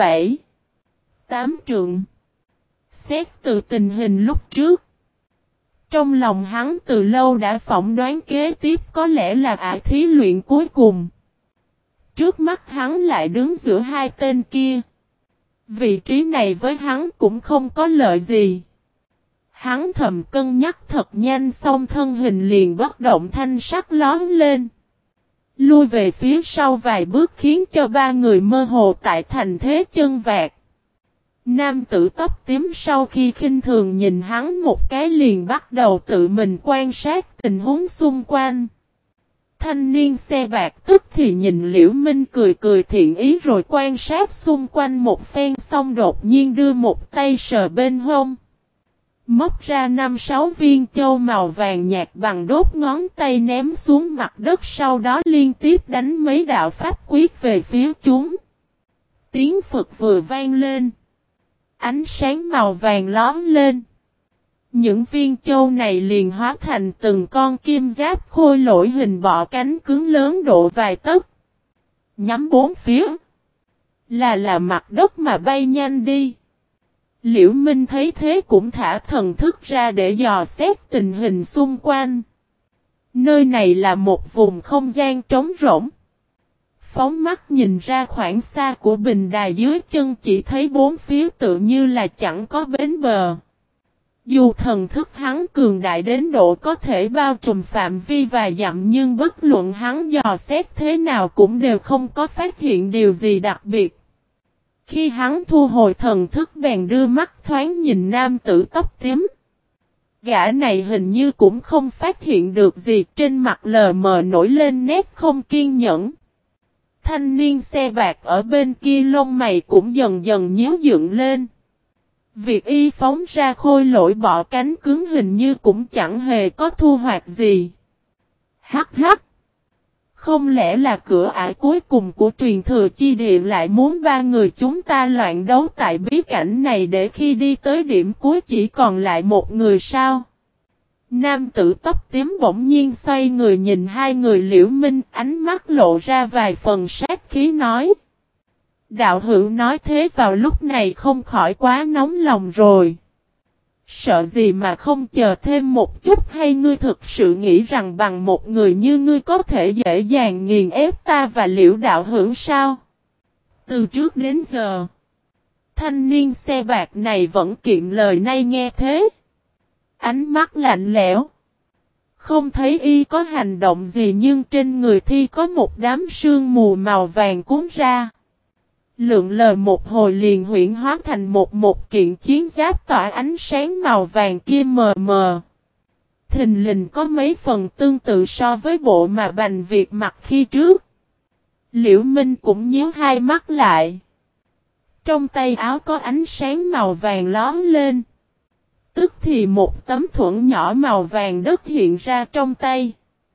7-8 trượng. Xét từ tình hình lúc trước. Trong lòng hắn từ lâu đã phỏng đoán kế tiếp có lẽ là ải thí luyện cuối cùng. Trước mắt hắn lại đứng giữa hai tên kia. Vị trí này với hắn cũng không có lợi gì. Hắn thầm cân nhắc thật nhanh xong thân hình liền bất động thanh sắc lóm lên. Lui về phía sau vài bước khiến cho ba người mơ hồ tại thành thế chân vạc. Nam tử tóc tím sau khi khinh thường nhìn hắn một cái liền bắt đầu tự mình quan sát tình huống xung quanh. Thanh niên xe bạc tức thì nhìn Liễu Minh cười cười thiện ý rồi quan sát xung quanh một phen xong đột nhiên đưa một tay sờ bên hông. Móc ra 5-6 viên châu màu vàng nhạt bằng đốt ngón tay ném xuống mặt đất sau đó liên tiếp đánh mấy đạo pháp quyết về phía chúng. Tiếng Phật vừa vang lên. Ánh sáng màu vàng lóe lên. Những viên châu này liền hóa thành từng con kim giáp khôi lỗi hình bọ cánh cứng lớn độ vài tấc. Nhắm bốn phía. Là mặt đất mà bay nhanh đi. Liễu Minh thấy thế cũng thả thần thức ra để dò xét tình hình xung quanh. Nơi này là một vùng không gian trống rỗng. Phóng mắt nhìn ra khoảng xa của bình đài dưới chân chỉ thấy bốn phía tự như là chẳng có bến bờ. Dù thần thức hắn cường đại đến độ có thể bao trùm phạm vi vài dặm nhưng bất luận hắn dò xét thế nào cũng đều không có phát hiện điều gì đặc biệt. Khi hắn thu hồi thần thức bèn đưa mắt thoáng nhìn nam tử tóc tím. Gã này hình như cũng không phát hiện được gì, trên mặt lờ mờ nổi lên nét không kiên nhẫn. Thanh niên xe bạc ở bên kia lông mày cũng dần dần nhíu dựng lên. Việc y phóng ra khôi lỗi bọ cánh cứng hình như cũng chẳng hề có thu hoạch gì. Hắc hắc. Không lẽ là cửa ải cuối cùng của truyền thừa chi địa lại muốn ba người chúng ta loạn đấu tại bí cảnh này để khi đi tới điểm cuối chỉ còn lại một người sao? Nam tử tóc tím bỗng nhiên xoay người nhìn hai người Liễu Minh, ánh mắt lộ ra vài phần sát khí nói. Đạo hữu nói thế vào lúc này không khỏi quá nóng lòng rồi. Sợ gì mà không chờ thêm một chút, hay ngươi thực sự nghĩ rằng bằng một người như ngươi có thể dễ dàng nghiền ép ta và Liễu đạo hữu sao? Từ trước đến giờ, thanh niên xe bạc này vẫn kiện lời nay nghe thế. Ánh mắt lạnh lẽo. Không thấy y có hành động gì nhưng trên người thi có một đám sương mù màu vàng cuốn ra. Lượn lờ một hồi liền huyễn hóa thành một kiện chiến giáp tỏa ánh sáng màu vàng kim mờ mờ. Thình lình có mấy phần tương tự so với bộ mà Bành Việt mặc khi trước. Liễu Minh cũng nhíu hai mắt lại. Trong tay áo có ánh sáng màu vàng lóe lên. Tức thì một tấm thuẫn nhỏ màu vàng đất hiện ra trong tay.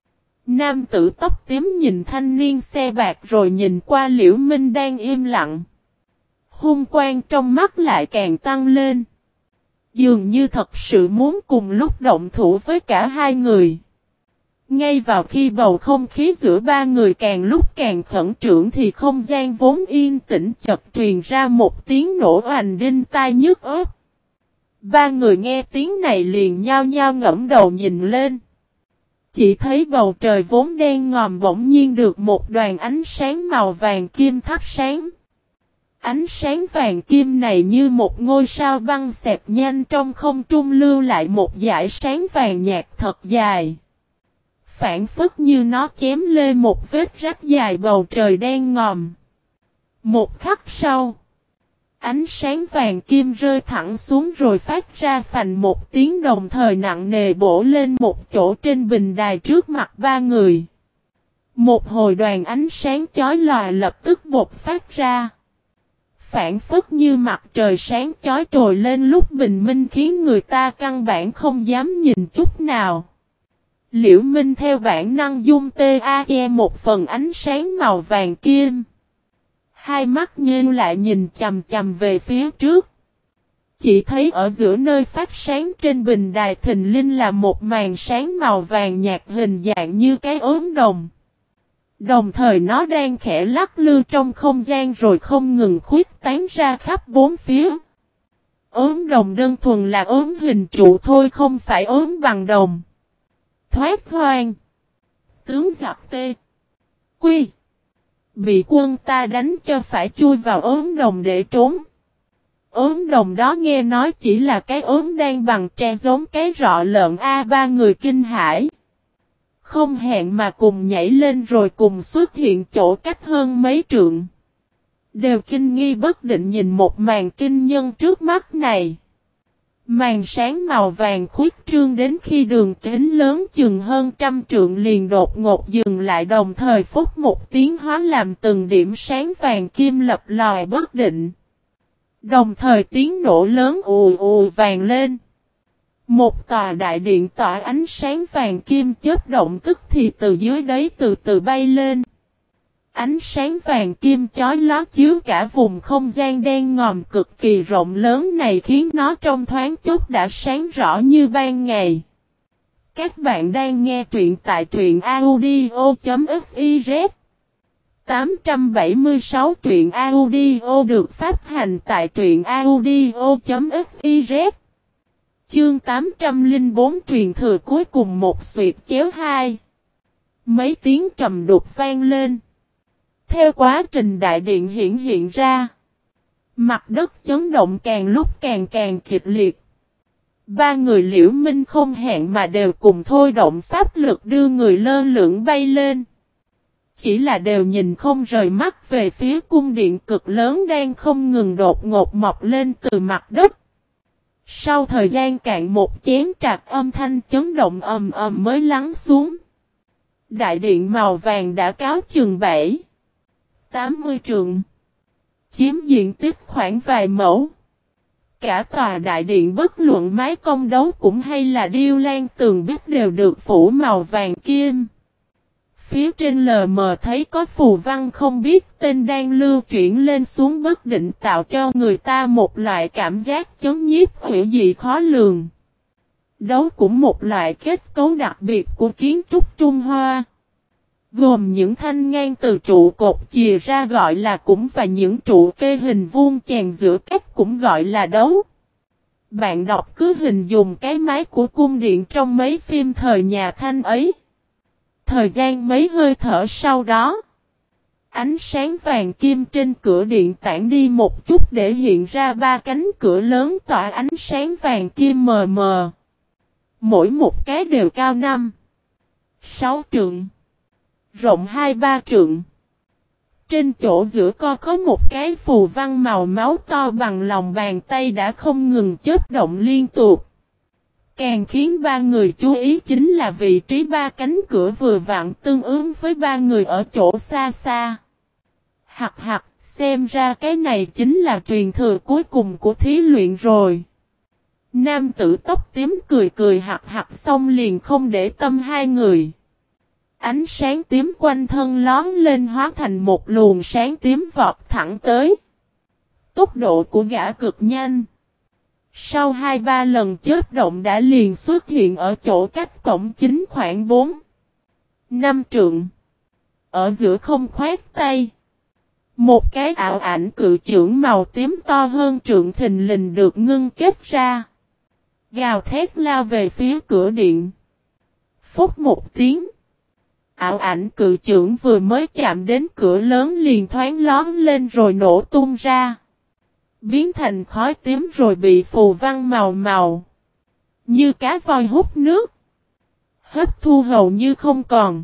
Nam tử tóc tím nhìn thanh niên xe bạc rồi nhìn qua Liễu Minh đang im lặng. Hung quang trong mắt lại càng tăng lên. Dường như thật sự muốn cùng lúc động thủ với cả hai người. Ngay vào khi bầu không khí giữa ba người càng lúc càng khẩn trương thì không gian vốn yên tĩnh chợt truyền ra một tiếng nổ oanh đinh tai nhức óc. Ba người nghe tiếng này liền nhao nhao ngẩng đầu nhìn lên. Chỉ thấy bầu trời vốn đen ngòm bỗng nhiên được một đoàn ánh sáng màu vàng kim thắp sáng. Ánh sáng vàng kim này như một ngôi sao băng xẹp nhanh trong không trung lưu lại một dải sáng vàng nhạt thật dài. Phản phất như nó chém lên một vết rách dài bầu trời đen ngòm. Một khắc sau, ánh sáng vàng kim rơi thẳng xuống rồi phát ra phành một tiếng đồng thời nặng nề bổ lên một chỗ trên bình đài trước mặt ba người. Một hồi đoàn ánh sáng chói lòa lập tức bộc phát ra. Phản phất như mặt trời sáng chói trồi lên lúc bình minh khiến người ta căn bản không dám nhìn chút nào. Liễu Minh theo bản năng dung ta che một phần ánh sáng màu vàng kim. Hai mắt nheo lại nhìn chằm chằm về phía trước. Chỉ thấy ở giữa nơi phát sáng trên bình đài thình lình là một màn sáng màu vàng nhạt hình dạng như cái ốm đồng. Đồng thời nó đang khẽ lắc lư trong không gian rồi không ngừng khuếch tán ra khắp bốn phía. Ốm đồng đơn thuần là ốm hình trụ thôi không phải ốm bằng đồng. Thoát hoang. Tướng giặc tê. Quy. Bị quân ta đánh cho phải chui vào ốm đồng để trốn. Ốm đồng đó nghe nói chỉ là cái ốm đang bằng tre giống cái rọ lợn ba người kinh hãi. Không hẹn mà cùng nhảy lên rồi cùng xuất hiện chỗ cách hơn mấy trượng. Đều kinh nghi bất định nhìn một màn kinh nhân trước mắt này. Màn sáng màu vàng khuyết trương đến khi đường kính lớn chừng hơn 100 trượng liền đột ngột dừng lại đồng thời phút một tiếng hóa làm từng điểm sáng vàng kim lập lòi bất định. Đồng thời tiếng nổ lớn ù ù vàng lên. Một tòa đại điện tỏa ánh sáng vàng kim chớp động tức thì từ dưới đấy từ từ bay lên. Ánh sáng vàng kim chói lóa chiếu cả vùng không gian đen ngòm cực kỳ rộng lớn này khiến nó trong thoáng chốc đã sáng rõ như ban ngày. Các bạn đang nghe truyện tại truyện audio.fiz 876 truyện audio được phát hành tại truyện audio.fiz Chương 804 truyền thừa cuối cùng một xuyệt chéo hai. Mấy tiếng trầm đục vang lên. Theo quá trình đại điện hiện ra. Mặt đất chấn động càng lúc càng kịch liệt. Ba người Liễu Minh không hẹn mà đều cùng thôi động pháp lực đưa người lơ lửng bay lên. Chỉ là đều nhìn không rời mắt về phía cung điện cực lớn đang không ngừng đột ngột mọc lên từ mặt đất. Sau thời gian cạn một chén trạc âm thanh chấn động ầm ầm mới lắng xuống. Đại điện màu vàng đã cáo chừng 7-80 trượng. Chiếm diện tích khoảng vài mẫu. Cả tòa đại điện bất luận mái công đấu cũng hay là điêu lan tường bích đều được phủ màu vàng kim. Phía trên lờ mờ thấy có phù văn không biết tên đang lưu chuyển lên xuống bất định tạo cho người ta một loại cảm giác chấn nhiếp hủy dị khó lường. Đấu cũng một loại kết cấu đặc biệt của kiến trúc Trung Hoa. Gồm những thanh ngang từ trụ cột chìa ra gọi là cũng và những trụ kê hình vuông chèn giữa các cũng gọi là đấu. Bạn đọc cứ hình dung cái mái của cung điện trong mấy phim thời nhà Thanh ấy. Thời gian mấy hơi thở sau đó, ánh sáng vàng kim trên cửa điện tản đi một chút để hiện ra ba cánh cửa lớn tỏa ánh sáng vàng kim mờ mờ. Mỗi một cái đều cao 5-6 trượng, rộng 2-3 trượng. Trên chỗ giữa có một cái phù văn màu máu to bằng lòng bàn tay đã không ngừng chớp động liên tục. Càng khiến ba người chú ý chính là vị trí ba cánh cửa vừa vặn tương ứng với ba người ở chỗ xa xa. Hặc hặc, xem ra cái này chính là truyền thừa cuối cùng của thí luyện rồi. Nam tử tóc tím cười cười hặc hặc xong liền không để tâm hai người. Ánh sáng tím quanh thân lón lên hóa thành một luồng sáng tím vọt thẳng tới. Tốc độ của gã cực nhanh. Sau 2-3 lần chớp động đã liền xuất hiện ở chỗ cách cổng chính khoảng 4-5 trượng. Ở giữa không khoét tay. Một cái ảo ảnh cự chưởng màu tím to hơn trượng thình lình được ngưng kết ra. Gào thét lao về phía cửa điện. Phút một tiếng. Ảo ảnh cự chưởng vừa mới chạm đến cửa lớn liền thoáng lón lên rồi nổ tung ra. Biến thành khói tím rồi bị phù văn màu màu. Như cá voi hút nước. Hấp thu hầu như không còn.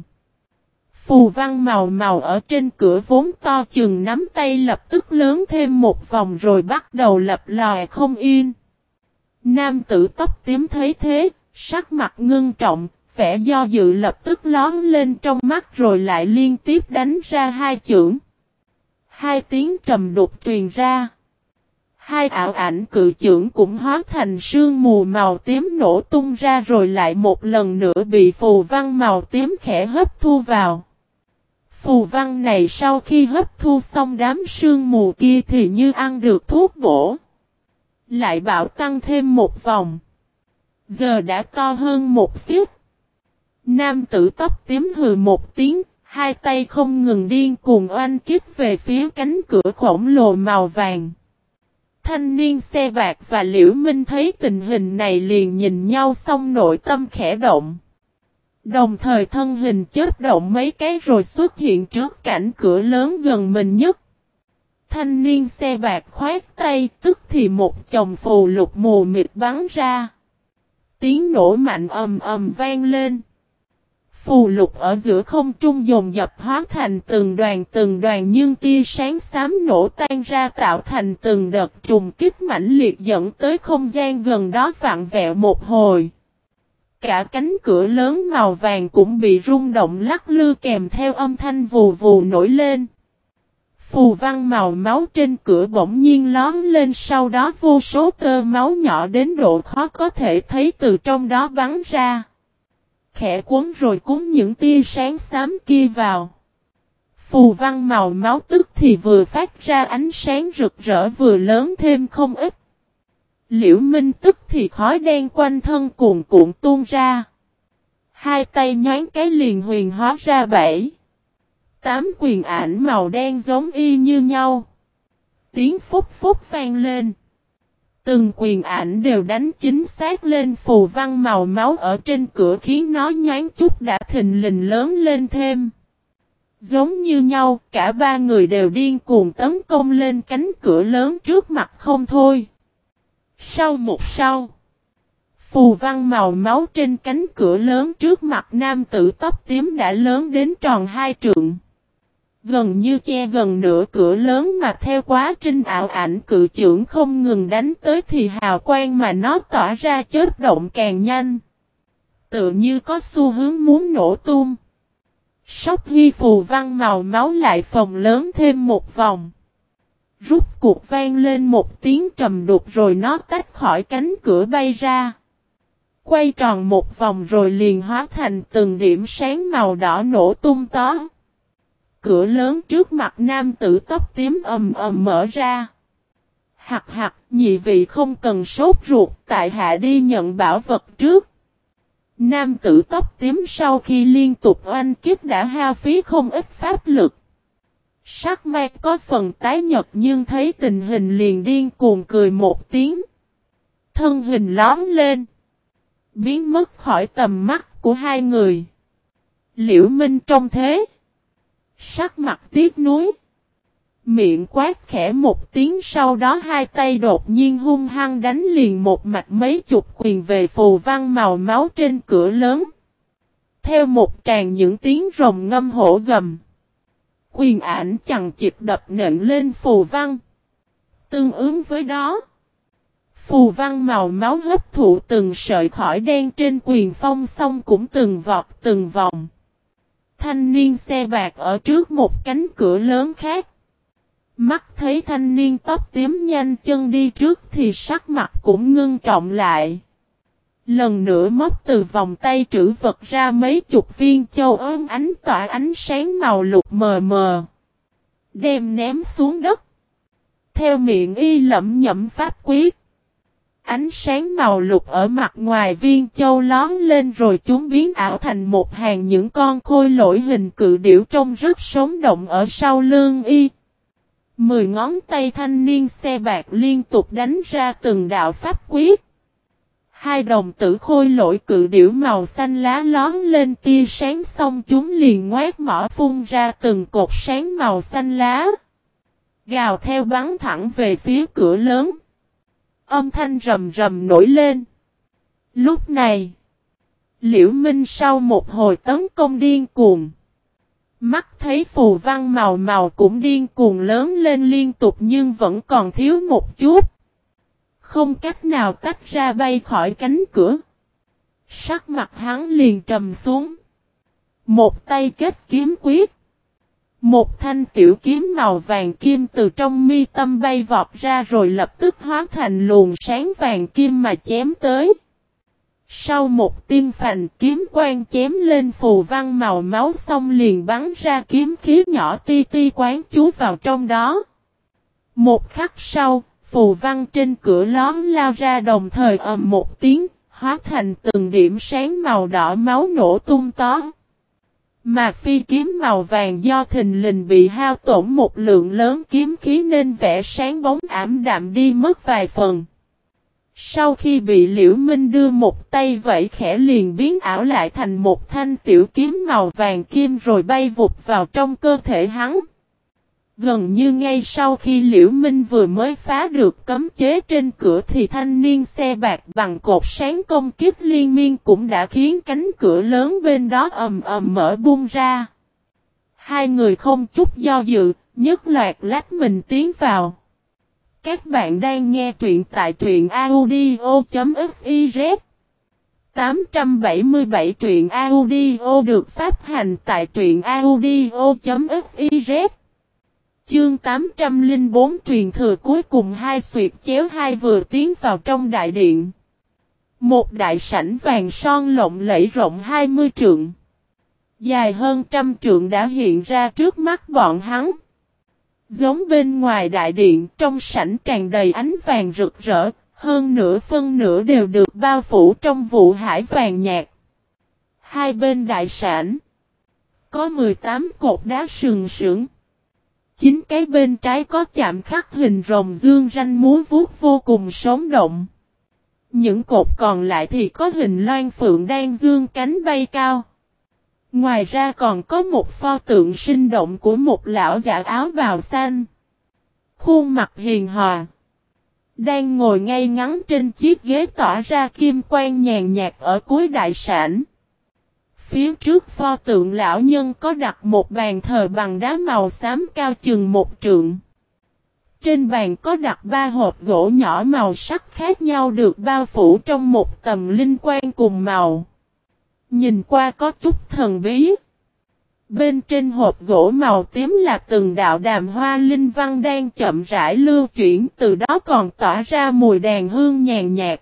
Phù văn màu màu ở trên cửa vốn to chừng nắm tay lập tức lớn thêm một vòng rồi bắt đầu lập lòe không yên. Nam tử tóc tím thấy thế, sắc mặt ngưng trọng, vẻ do dự lập tức lón lên trong mắt rồi lại liên tiếp đánh ra hai chưởng. Hai tiếng trầm đục truyền ra. Hai ảo ảnh cự chưởng cũng hóa thành sương mù màu tím nổ tung ra rồi lại một lần nữa bị phù văn màu tím khẽ hấp thu vào. Phù văn này sau khi hấp thu xong đám sương mù kia thì như ăn được thuốc bổ. Lại bạo tăng thêm một vòng. Giờ đã to hơn một xíu. Nam tử tóc tím hừ một tiếng, hai tay không ngừng điên cuồng oanh kích về phía cánh cửa khổng lồ màu vàng. Thanh niên xe bạc và Liễu Minh thấy tình hình này liền nhìn nhau xong nội tâm khẽ động. Đồng thời thân hình chớp động mấy cái rồi xuất hiện trước cảnh cửa lớn gần mình nhất. Thanh niên xe bạc khoát tay tức thì một chồng phù lục mù mịt bắn ra. Tiếng nổ mạnh ầm ầm vang lên. Phù lục ở giữa không trung dồn dập hóa thành từng đoàn nhưng tia sáng xám nổ tan ra tạo thành từng đợt trùng kích mãnh liệt dẫn tới không gian gần đó vặn vẹo một hồi. Cả cánh cửa lớn màu vàng cũng bị rung động lắc lư kèm theo âm thanh vù vù nổi lên. Phù văn màu máu trên cửa bỗng nhiên lón lên sau đó vô số tơ máu nhỏ đến độ khó có thể thấy từ trong đó bắn ra. Khẽ cuốn rồi cuốn những tia sáng xám kia vào. Phù văn màu máu tức thì vừa phát ra ánh sáng rực rỡ vừa lớn thêm không ít. Liễu Minh tức thì khói đen quanh thân cuồn cuộn tuôn ra. Hai tay nhoáng cái liền huyền hóa ra 7-8 quyền ảnh màu đen giống y như nhau. Tiếng phúc phúc vang lên. Từng quyền ảnh đều đánh chính xác lên phù văn màu máu ở trên cửa khiến nó nhoáng chút đã thình lình lớn lên thêm. Giống như nhau, cả ba người đều điên cuồng tấn công lên cánh cửa lớn trước mặt không thôi. Sau, phù văn màu máu trên cánh cửa lớn trước mặt nam tử tóc tím đã lớn đến tròn 2 trượng. Gần như che gần nửa cửa lớn mà theo quá trình ảo ảnh cự chưởng không ngừng đánh tới thì hào quang mà nó tỏa ra chớp động càng nhanh. Tựa như có xu hướng muốn nổ tung. Sóc hy phù văn màu máu lại phồng lớn thêm một vòng. Rút cuộc vang lên một tiếng trầm đục rồi nó tách khỏi cánh cửa bay ra. Quay tròn một vòng rồi liền hóa thành từng điểm sáng màu đỏ nổ tung tó. Cửa lớn trước mặt nam tử tóc tím ầm ầm mở ra. Hặc hặc, nhị vị không cần sốt ruột, tại hạ đi nhận bảo vật trước. Nam tử tóc tím sau khi liên tục oanh kích đã hao phí không ít pháp lực. Sắc mặt có phần tái nhợt nhưng thấy tình hình liền điên cuồng cười một tiếng. Thân hình lóm lên. Biến mất khỏi tầm mắt của hai người. Liễu Minh trông thế. Sắc mặt tiếc nuối. Miệng quát khẽ một tiếng sau đó hai tay đột nhiên hung hăng đánh liền một mạch mấy chục quyền về phù văn màu máu trên cửa lớn. Theo một tràng những tiếng rồng ngâm hổ gầm. quyền ảnh chằng chịt đập nện lên phù văn. Tương ứng với đó, phù văn màu máu hấp thụ từng sợi khói đen trên quyền phong xong cũng từng vọt từng vòng. Thanh niên xe bạc ở trước một cánh cửa lớn khác. Mắt thấy thanh niên tóc tím nhanh chân đi trước thì sắc mặt cũng ngưng trọng lại. Lần nữa móc từ vòng tay trữ vật ra mấy chục viên châu ốm ánh tỏa ánh sáng màu lục mờ mờ. Đem ném xuống đất. Theo miệng y lẩm nhẩm pháp quyết. Ánh sáng màu lục ở mặt ngoài viên châu lón lên rồi chúng biến ảo thành một hàng những con khôi lỗi hình cự điểu trông rất sống động ở sau lưng y. 10 ngón tay thanh niên xe bạc liên tục đánh ra từng đạo pháp quyết. Hai đồng tử khôi lỗi cự điểu màu xanh lá lón lên tia sáng xong chúng liền ngoác mỏ phun ra từng cột sáng màu xanh lá. Gào theo bắn thẳng về phía cửa lớn. Âm thanh rầm rầm nổi lên. Lúc này, Liễu Minh sau một hồi tấn công điên cuồng. Mắt thấy phù văn màu màu cũng điên cuồng lớn lên liên tục nhưng vẫn còn thiếu một chút. Không cách nào tách ra bay khỏi cánh cửa. Sắc mặt hắn liền trầm xuống. Một tay kết kiếm quyết. Một thanh tiểu kiếm màu vàng kim từ trong mi tâm bay vọt ra rồi lập tức hóa thành luồng sáng vàng kim mà chém tới. Sau một tiếng phành kiếm quang chém lên phù văn màu máu xong liền bắn ra kiếm khí nhỏ ti ti quán chú vào trong đó. Một khắc sau, phù văn trên cửa lón lao ra đồng thời ầm một tiếng, hóa thành từng điểm sáng màu đỏ máu nổ tung tó. Mà phi kiếm màu vàng do thình lình bị hao tổn một lượng lớn kiếm khí nên vẻ sáng bóng ảm đạm đi mất vài phần. Sau khi bị Liễu Minh đưa một tay vẫy khẽ liền biến ảo lại thành một thanh tiểu kiếm màu vàng kim rồi bay vụt vào trong cơ thể hắn. Gần như ngay sau khi Liễu Minh vừa mới phá được cấm chế trên cửa thì thanh niên xe bạc bằng cột sáng công kích liên miên cũng đã khiến cánh cửa lớn bên đó ầm ầm mở bung ra. Hai người không chút do dự, nhất loạt lách mình tiến vào. Các bạn đang nghe truyện tại truyện audio.fiz 877 truyện audio được phát hành tại truyện audio.fiz. Chương 804 truyền thừa cuối cùng hai xuyệt chéo hai vừa tiến vào trong đại điện. Một đại sảnh vàng son lộng lẫy rộng 20 trượng. Dài hơn 100 trượng đã hiện ra trước mắt bọn hắn. Giống bên ngoài đại điện trong sảnh tràn đầy ánh vàng rực rỡ, hơn nửa phân nửa đều được bao phủ trong vụ hải vàng nhạt. Hai bên đại sảnh có 18 cột đá sừng sững. 9 cái bên trái có chạm khắc hình rồng dương ranh múa vuốt vô cùng sống động. Những cột còn lại thì có hình loan phượng đang dương cánh bay cao. Ngoài ra còn có một pho tượng sinh động của một lão giả áo bào xanh. Khuôn mặt hiền hòa. Đang ngồi ngay ngắn trên chiếc ghế tỏa ra kim quang nhàn nhạt ở cuối đại sảnh. Phía trước pho tượng lão nhân có đặt một bàn thờ bằng đá màu xám cao chừng 1 trượng. Trên bàn có đặt 3 hộp gỗ nhỏ màu sắc khác nhau được bao phủ trong một tầm linh quang cùng màu. Nhìn qua có chút thần bí. Bên trên hộp gỗ màu tím là từng đạo đàm hoa linh văn đang chậm rãi lưu chuyển, từ đó còn tỏa ra mùi đàn hương nhàn nhạt.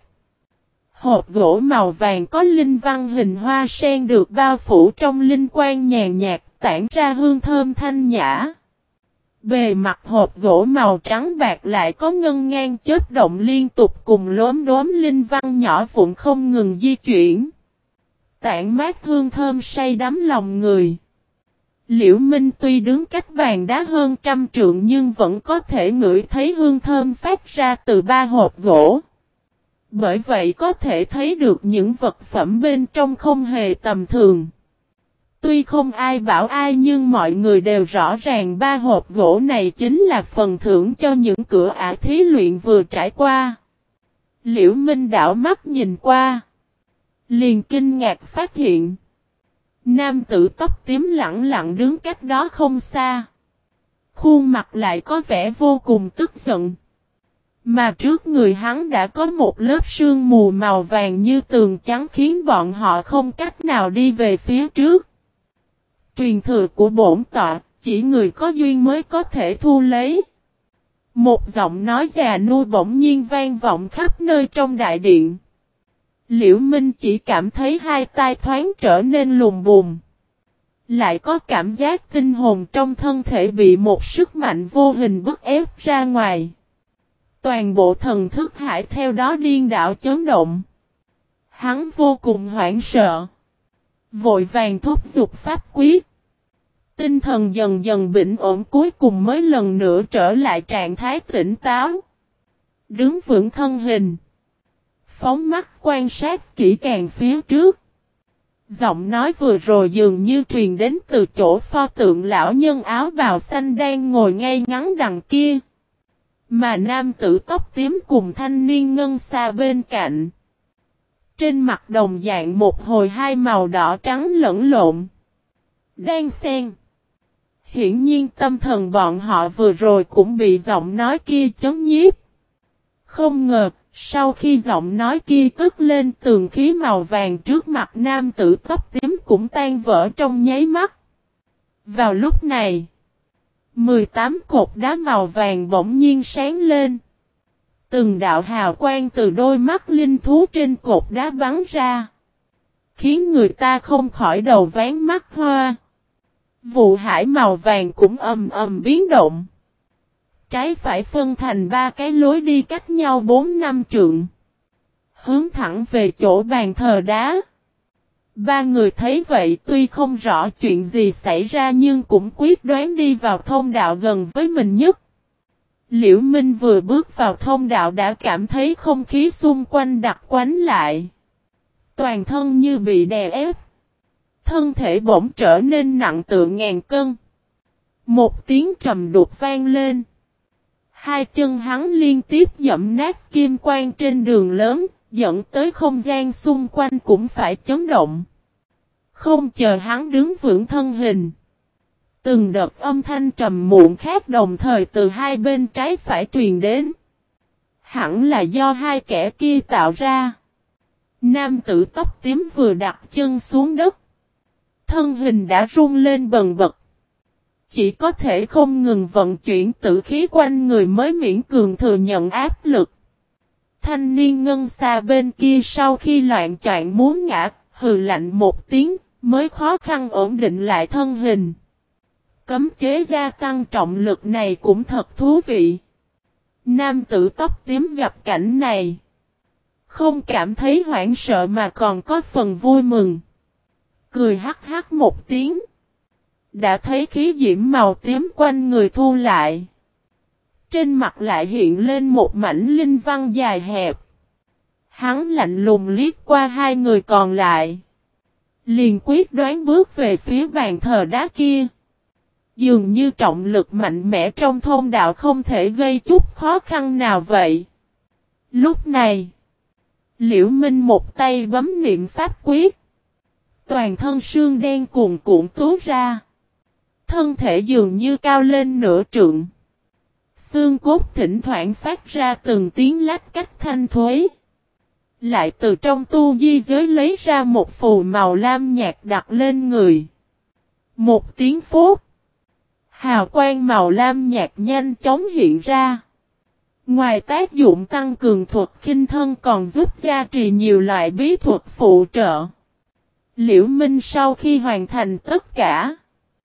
Hộp gỗ màu vàng có linh văn hình hoa sen được bao phủ trong linh quang nhàn nhạt, tản ra hương thơm thanh nhã. Bề mặt hộp gỗ màu trắng bạc lại có ngân ngang chớp động liên tục cùng lốm đốm linh văn nhỏ vụn không ngừng di chuyển. Tản mát hương thơm say đắm lòng người. Liễu Minh tuy đứng cách bàn đá hơn 100 trượng nhưng vẫn có thể ngửi thấy hương thơm phát ra từ 3 hộp gỗ. Bởi vậy có thể thấy được những vật phẩm bên trong không hề tầm thường. Tuy không ai bảo ai nhưng mọi người đều rõ ràng 3 hộp gỗ này chính là phần thưởng cho những cửa ải thí luyện vừa trải qua. Liễu Minh đảo mắt nhìn qua. Liền kinh ngạc phát hiện. Nam tử tóc tím lặng lặng đứng cách đó không xa. Khuôn mặt lại có vẻ vô cùng tức giận. Mà trước người hắn đã có một lớp sương mù màu vàng như tường trắng khiến bọn họ không cách nào đi về phía trước. Truyền thừa của bổn tọa, chỉ người có duyên mới có thể thu lấy. Một giọng nói già nua bỗng nhiên vang vọng khắp nơi trong đại điện. Liễu Minh chỉ cảm thấy hai tai thoáng trở nên lùng bùm. Lại có cảm giác tinh hồn trong thân thể bị một sức mạnh vô hình bức ép ra ngoài. Toàn bộ thần thức hải theo đó điên đảo chấn động. Hắn vô cùng hoảng sợ. Vội vàng thúc giục pháp quyết. Tinh thần dần dần bình ổn cuối cùng mới lần nữa trở lại trạng thái tỉnh táo. Đứng vững thân hình. Phóng mắt quan sát kỹ càng phía trước. Giọng nói vừa rồi dường như truyền đến từ chỗ pho tượng lão nhân áo bào xanh đang ngồi ngay ngắn đằng kia. Mà nam tử tóc tím cùng thanh niên ngân xa bên cạnh. Trên mặt đồng dạng một hồi hai màu đỏ trắng lẫn lộn. Đan xen. Hiển nhiên tâm thần bọn họ vừa rồi cũng bị giọng nói kia chấn nhiếp. Không ngờ, sau khi giọng nói kia cất lên tường khí màu vàng trước mặt nam tử tóc tím cũng tan vỡ trong nháy mắt. Vào lúc này, 18 cột đá màu vàng bỗng nhiên sáng lên. Từng đạo hào quang từ đôi mắt linh thú trên cột đá bắn ra. Khiến người ta không khỏi đầu ván mắt hoa. Vụ hải màu vàng cũng ầm ầm biến động. Trái phải phân thành ba cái lối đi cách nhau 4-5 trượng. Hướng thẳng về chỗ bàn thờ đá. Ba người thấy vậy tuy không rõ chuyện gì xảy ra nhưng cũng quyết đoán đi vào thông đạo gần với mình nhất. Liễu Minh vừa bước vào thông đạo đã cảm thấy không khí xung quanh đặc quánh lại. Toàn thân như bị đè ép. Thân thể bỗng trở nên nặng tựa ngàn cân. Một tiếng trầm đục vang lên. Hai chân hắn liên tiếp dẫm nát kim quang trên đường lớn, dẫn tới không gian xung quanh cũng phải chấn động. Không chờ hắn đứng vững thân hình. Từng đợt âm thanh trầm muộn khác đồng thời từ hai bên trái phải truyền đến. Hẳn là do hai kẻ kia tạo ra. Nam tử tóc tím vừa đặt chân xuống đất. Thân hình đã rung lên bần bật. Chỉ có thể không ngừng vận chuyển tử khí quanh người mới miễn cường thừa nhận áp lực. Thanh niên ngân xa bên kia sau khi loạn choạng muốn ngã, hừ lạnh một tiếng, mới khó khăn ổn định lại thân hình. Cấm chế gia tăng trọng lực này cũng thật thú vị. Nam tử tóc tím gặp cảnh này. Không cảm thấy hoảng sợ mà còn có phần vui mừng. Cười hắc hắc một tiếng. Đã thấy khí diễm màu tím quanh người thu lại. Trên mặt lại hiện lên một mảnh linh văn dài hẹp. Hắn lạnh lùng liếc qua hai người còn lại. Liền quyết đoán bước về phía bàn thờ đá kia. Dường như trọng lực mạnh mẽ trong thông đạo không thể gây chút khó khăn nào vậy. Lúc này, Liễu Minh một tay bấm niệm pháp quyết. Toàn thân xương đen cuồn cuộn túa ra. Thân thể dường như cao lên nửa trượng. Xương cốt thỉnh thoảng phát ra từng tiếng lách cách thanh thuế. Lại từ trong tu di giới lấy ra một phù màu lam nhạt đặt lên người. Một tiếng phốt. Hào quang màu lam nhạt nhanh chóng hiện ra. Ngoài tác dụng tăng cường thuật khinh thân còn giúp gia trì nhiều loại bí thuật phụ trợ. Liễu Minh sau khi hoàn thành tất cả,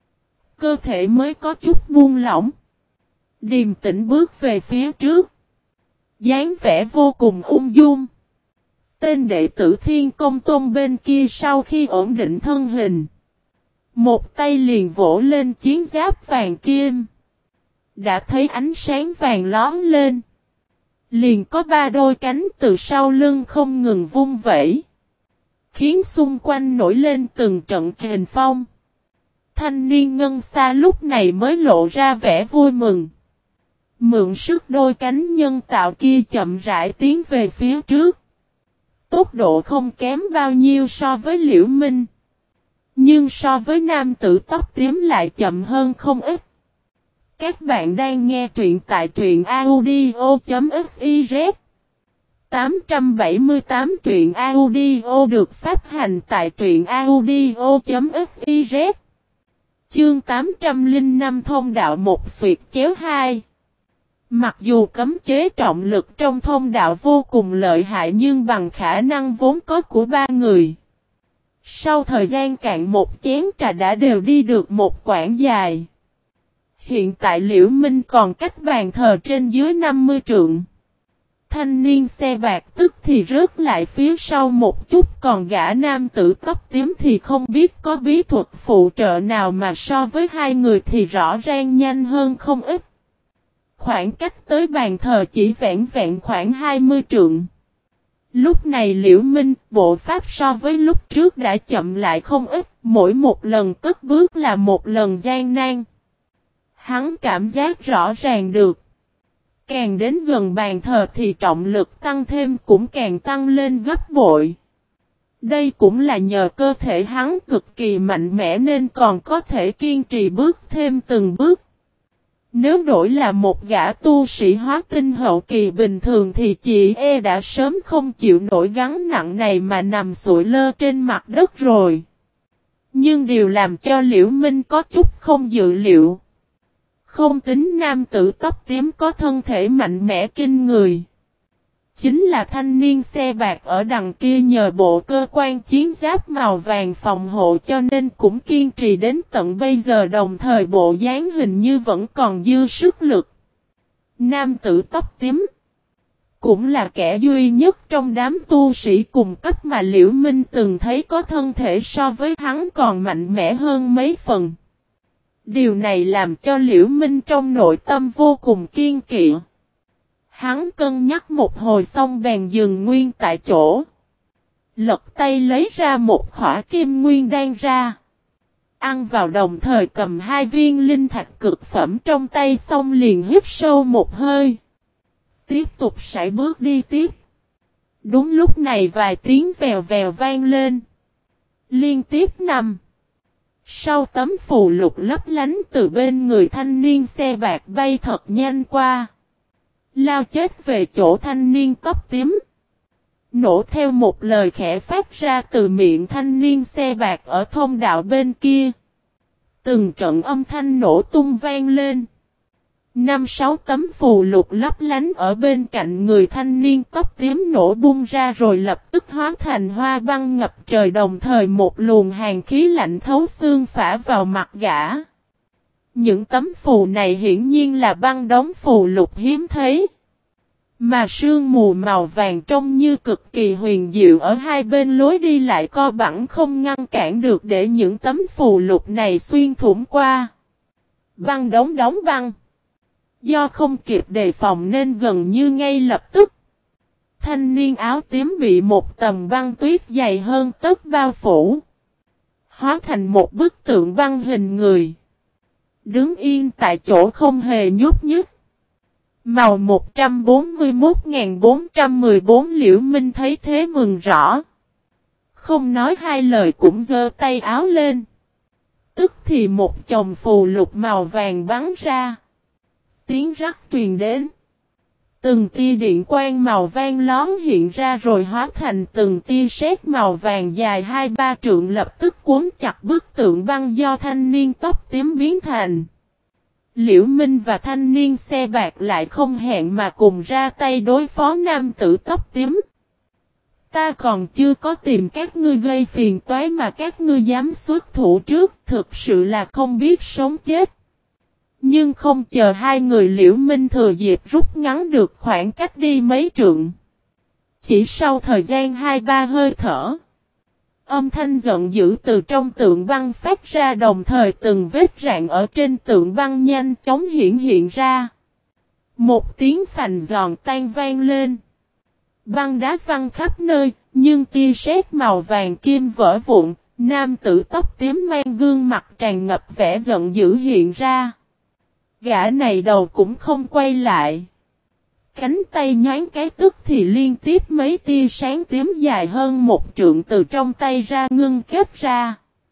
cơ thể mới có chút buông lỏng. Điềm tĩnh bước về phía trước. Dáng vẻ vô cùng ung dung. Tên đệ tử Thiên Công Tôn bên kia sau khi ổn định thân hình. Một tay liền vỗ lên chiến giáp vàng kim. Đã thấy ánh sáng vàng lóm lên. Liền có ba đôi cánh từ sau lưng không ngừng vung vẩy. Khiến xung quanh nổi lên từng trận kình phong. Thanh niên ngân xa lúc này mới lộ ra vẻ vui mừng. Mượn sức đôi cánh nhân tạo kia chậm rãi tiến về phía trước. Tốc độ không kém bao nhiêu so với Liễu Minh. Nhưng so với nam tử tóc tím lại chậm hơn không ít. Các bạn đang nghe truyện tại truyện audio.fiz 878 truyện audio được phát hành tại truyện audio.fiz. Chương 805 thông đạo một xuyệt chéo 2. Mặc dù cấm chế trọng lực trong thông đạo vô cùng lợi hại nhưng bằng khả năng vốn có của ba người, sau thời gian cạn một chén trà đã đều đi được một quãng dài. Hiện tại Liễu Minh còn cách bàn thờ trên dưới 50 trượng. Thanh niên xe bạc tức thì rớt lại phía sau một chút, còn gã nam tử tóc tím thì không biết có bí thuật phụ trợ nào mà so với hai người thì rõ ràng nhanh hơn không ít. Khoảng cách tới bàn thờ chỉ vẹn vẹn khoảng 20 trượng. Lúc này Liễu Minh, bộ pháp so với lúc trước đã chậm lại không ít, mỗi một lần cất bước là một lần gian nan. Hắn cảm giác rõ ràng được. Càng đến gần bàn thờ thì trọng lực tăng thêm cũng càng tăng lên gấp bội. Đây cũng là nhờ cơ thể hắn cực kỳ mạnh mẽ nên còn có thể kiên trì bước thêm từng bước. Nếu đổi là một gã tu sĩ hóa tinh hậu kỳ bình thường thì chị đã sớm không chịu nổi gánh nặng này mà nằm sụi lơ trên mặt đất rồi. Nhưng điều làm cho Liễu Minh có chút không dự liệu. Không tính nam tử tóc tím có thân thể mạnh mẽ kinh người, chính là thanh niên xe bạc ở đằng kia nhờ bộ cơ quan chiến giáp màu vàng phòng hộ cho nên cũng kiên trì đến tận bây giờ, đồng thời bộ dáng hình như vẫn còn dư sức lực. Nam tử tóc tím cũng là kẻ duy nhất trong đám tu sĩ cùng cấp mà Liễu Minh từng thấy có thân thể so với hắn còn mạnh mẽ hơn mấy phần. Điều này làm cho Liễu Minh trong nội tâm vô cùng kiên kỵ. Hắn cân nhắc một hồi xong bèn dừng nguyên tại chỗ. Lật tay lấy ra một khỏa kim nguyên đan ra. Ăn vào đồng thời cầm hai viên linh thạch cực phẩm trong tay xong liền hít sâu một hơi. Tiếp tục sải bước đi tiếp. Đúng lúc này vài tiếng vèo vèo vang lên. Liên tiếp 5, 6 tấm phù lục lấp lánh từ bên người thanh niên xe bạc bay thật nhanh qua. Lao chết về chỗ thanh niên tóc tím. Nổ theo một lời khẽ phát ra từ miệng thanh niên xe bạc ở thông đạo bên kia. Từng trận âm thanh nổ tung vang lên. 5-6 tấm phù lục lấp lánh ở bên cạnh người thanh niên tóc tím nổ bung ra rồi lập tức hóa thành hoa băng ngập trời, đồng thời một luồng hàn khí lạnh thấu xương phả vào mặt gã. Những tấm phù này hiển nhiên là băng đóng phù lục hiếm thấy. Mà sương mù màu vàng trông như cực kỳ huyền diệu ở hai bên lối đi lại co bẵng không ngăn cản được để những tấm phù lục này xuyên thủng qua. Băng đóng băng. Do không kịp đề phòng nên gần như ngay lập tức, thanh niên áo tím bị một tầng băng tuyết dày hơn tấc bao phủ, hóa thành một bức tượng băng hình người, đứng yên tại chỗ không hề nhúc nhích. Màu 141.414 Liễu Minh thấy thế mừng rõ. Không nói hai lời cũng giơ tay áo lên. Tức thì một chồng phù lục màu vàng bắn ra. Tiếng rắc truyền đến. Từng tia điện quang màu vàng lón hiện ra rồi hóa thành từng tia sét màu vàng dài 2-3 trượng lập tức cuốn chặt bức tượng băng do thanh niên tóc tím biến thành. Liễu Minh và thanh niên xe bạc lại không hẹn mà cùng ra tay đối phó nam tử tóc tím. Ta còn chưa có tìm các ngươi gây phiền toái mà các ngươi dám xuất thủ trước, thực sự là không biết sống chết. Nhưng không chờ hai người Liễu Minh thừa dịp rút ngắn được khoảng cách đi mấy trượng. Chỉ sau thời gian 2-3 hơi thở, âm thanh giận dữ từ trong tượng băng phát ra, đồng thời từng vết rạn ở trên tượng băng nhanh chóng hiện ra. Một tiếng phành giòn tan vang lên. Băng đá văng khắp nơi, nhưng tia sét màu vàng kim vỡ vụn, nam tử tóc tím mang gương mặt tràn ngập vẻ giận dữ hiện ra. Gã này đầu cũng không quay lại. Cánh tay nhoáng cái tức thì liên tiếp mấy tia sáng tím dài hơn một trượng từ trong tay ra ngưng kết ra.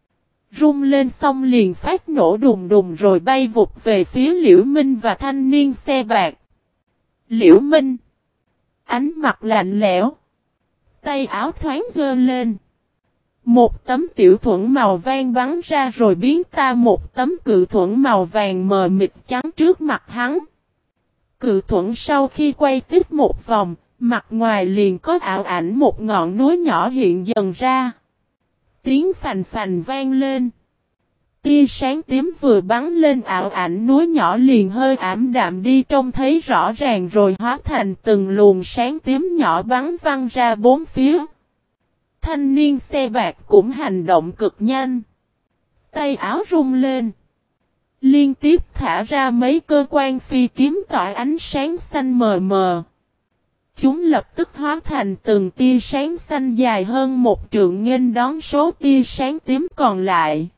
Rung lên xong liền phát nổ đùng đùng rồi bay vụt về phía Liễu Minh và thanh niên xe bạc. Liễu Minh. Ánh mặt lạnh lẽo. Tay áo thoáng giơ lên. Một tấm tiểu thuẫn màu vàng bắn ra rồi biến ta một tấm cự thuẫn màu vàng mờ mịt chắn trước mặt hắn. Cự thuẫn sau khi quay tiếp một vòng, mặt ngoài liền có ảo ảnh một ngọn núi nhỏ hiện dần ra. Tiếng phành phành vang lên. Tia sáng tím vừa bắn lên ảo ảnh núi nhỏ liền hơi ảm đạm đi trông thấy rõ ràng rồi hóa thành từng luồng sáng tím nhỏ bắn văng ra bốn phía. Thanh niên xe bạc cũng hành động cực nhanh. Tay áo rung lên. Liên tiếp thả ra mấy cơ quan phi kiếm tỏa ánh sáng xanh mờ mờ. Chúng lập tức hóa thành từng tia sáng xanh dài hơn một trượng nghênh đón số tia sáng tím còn lại.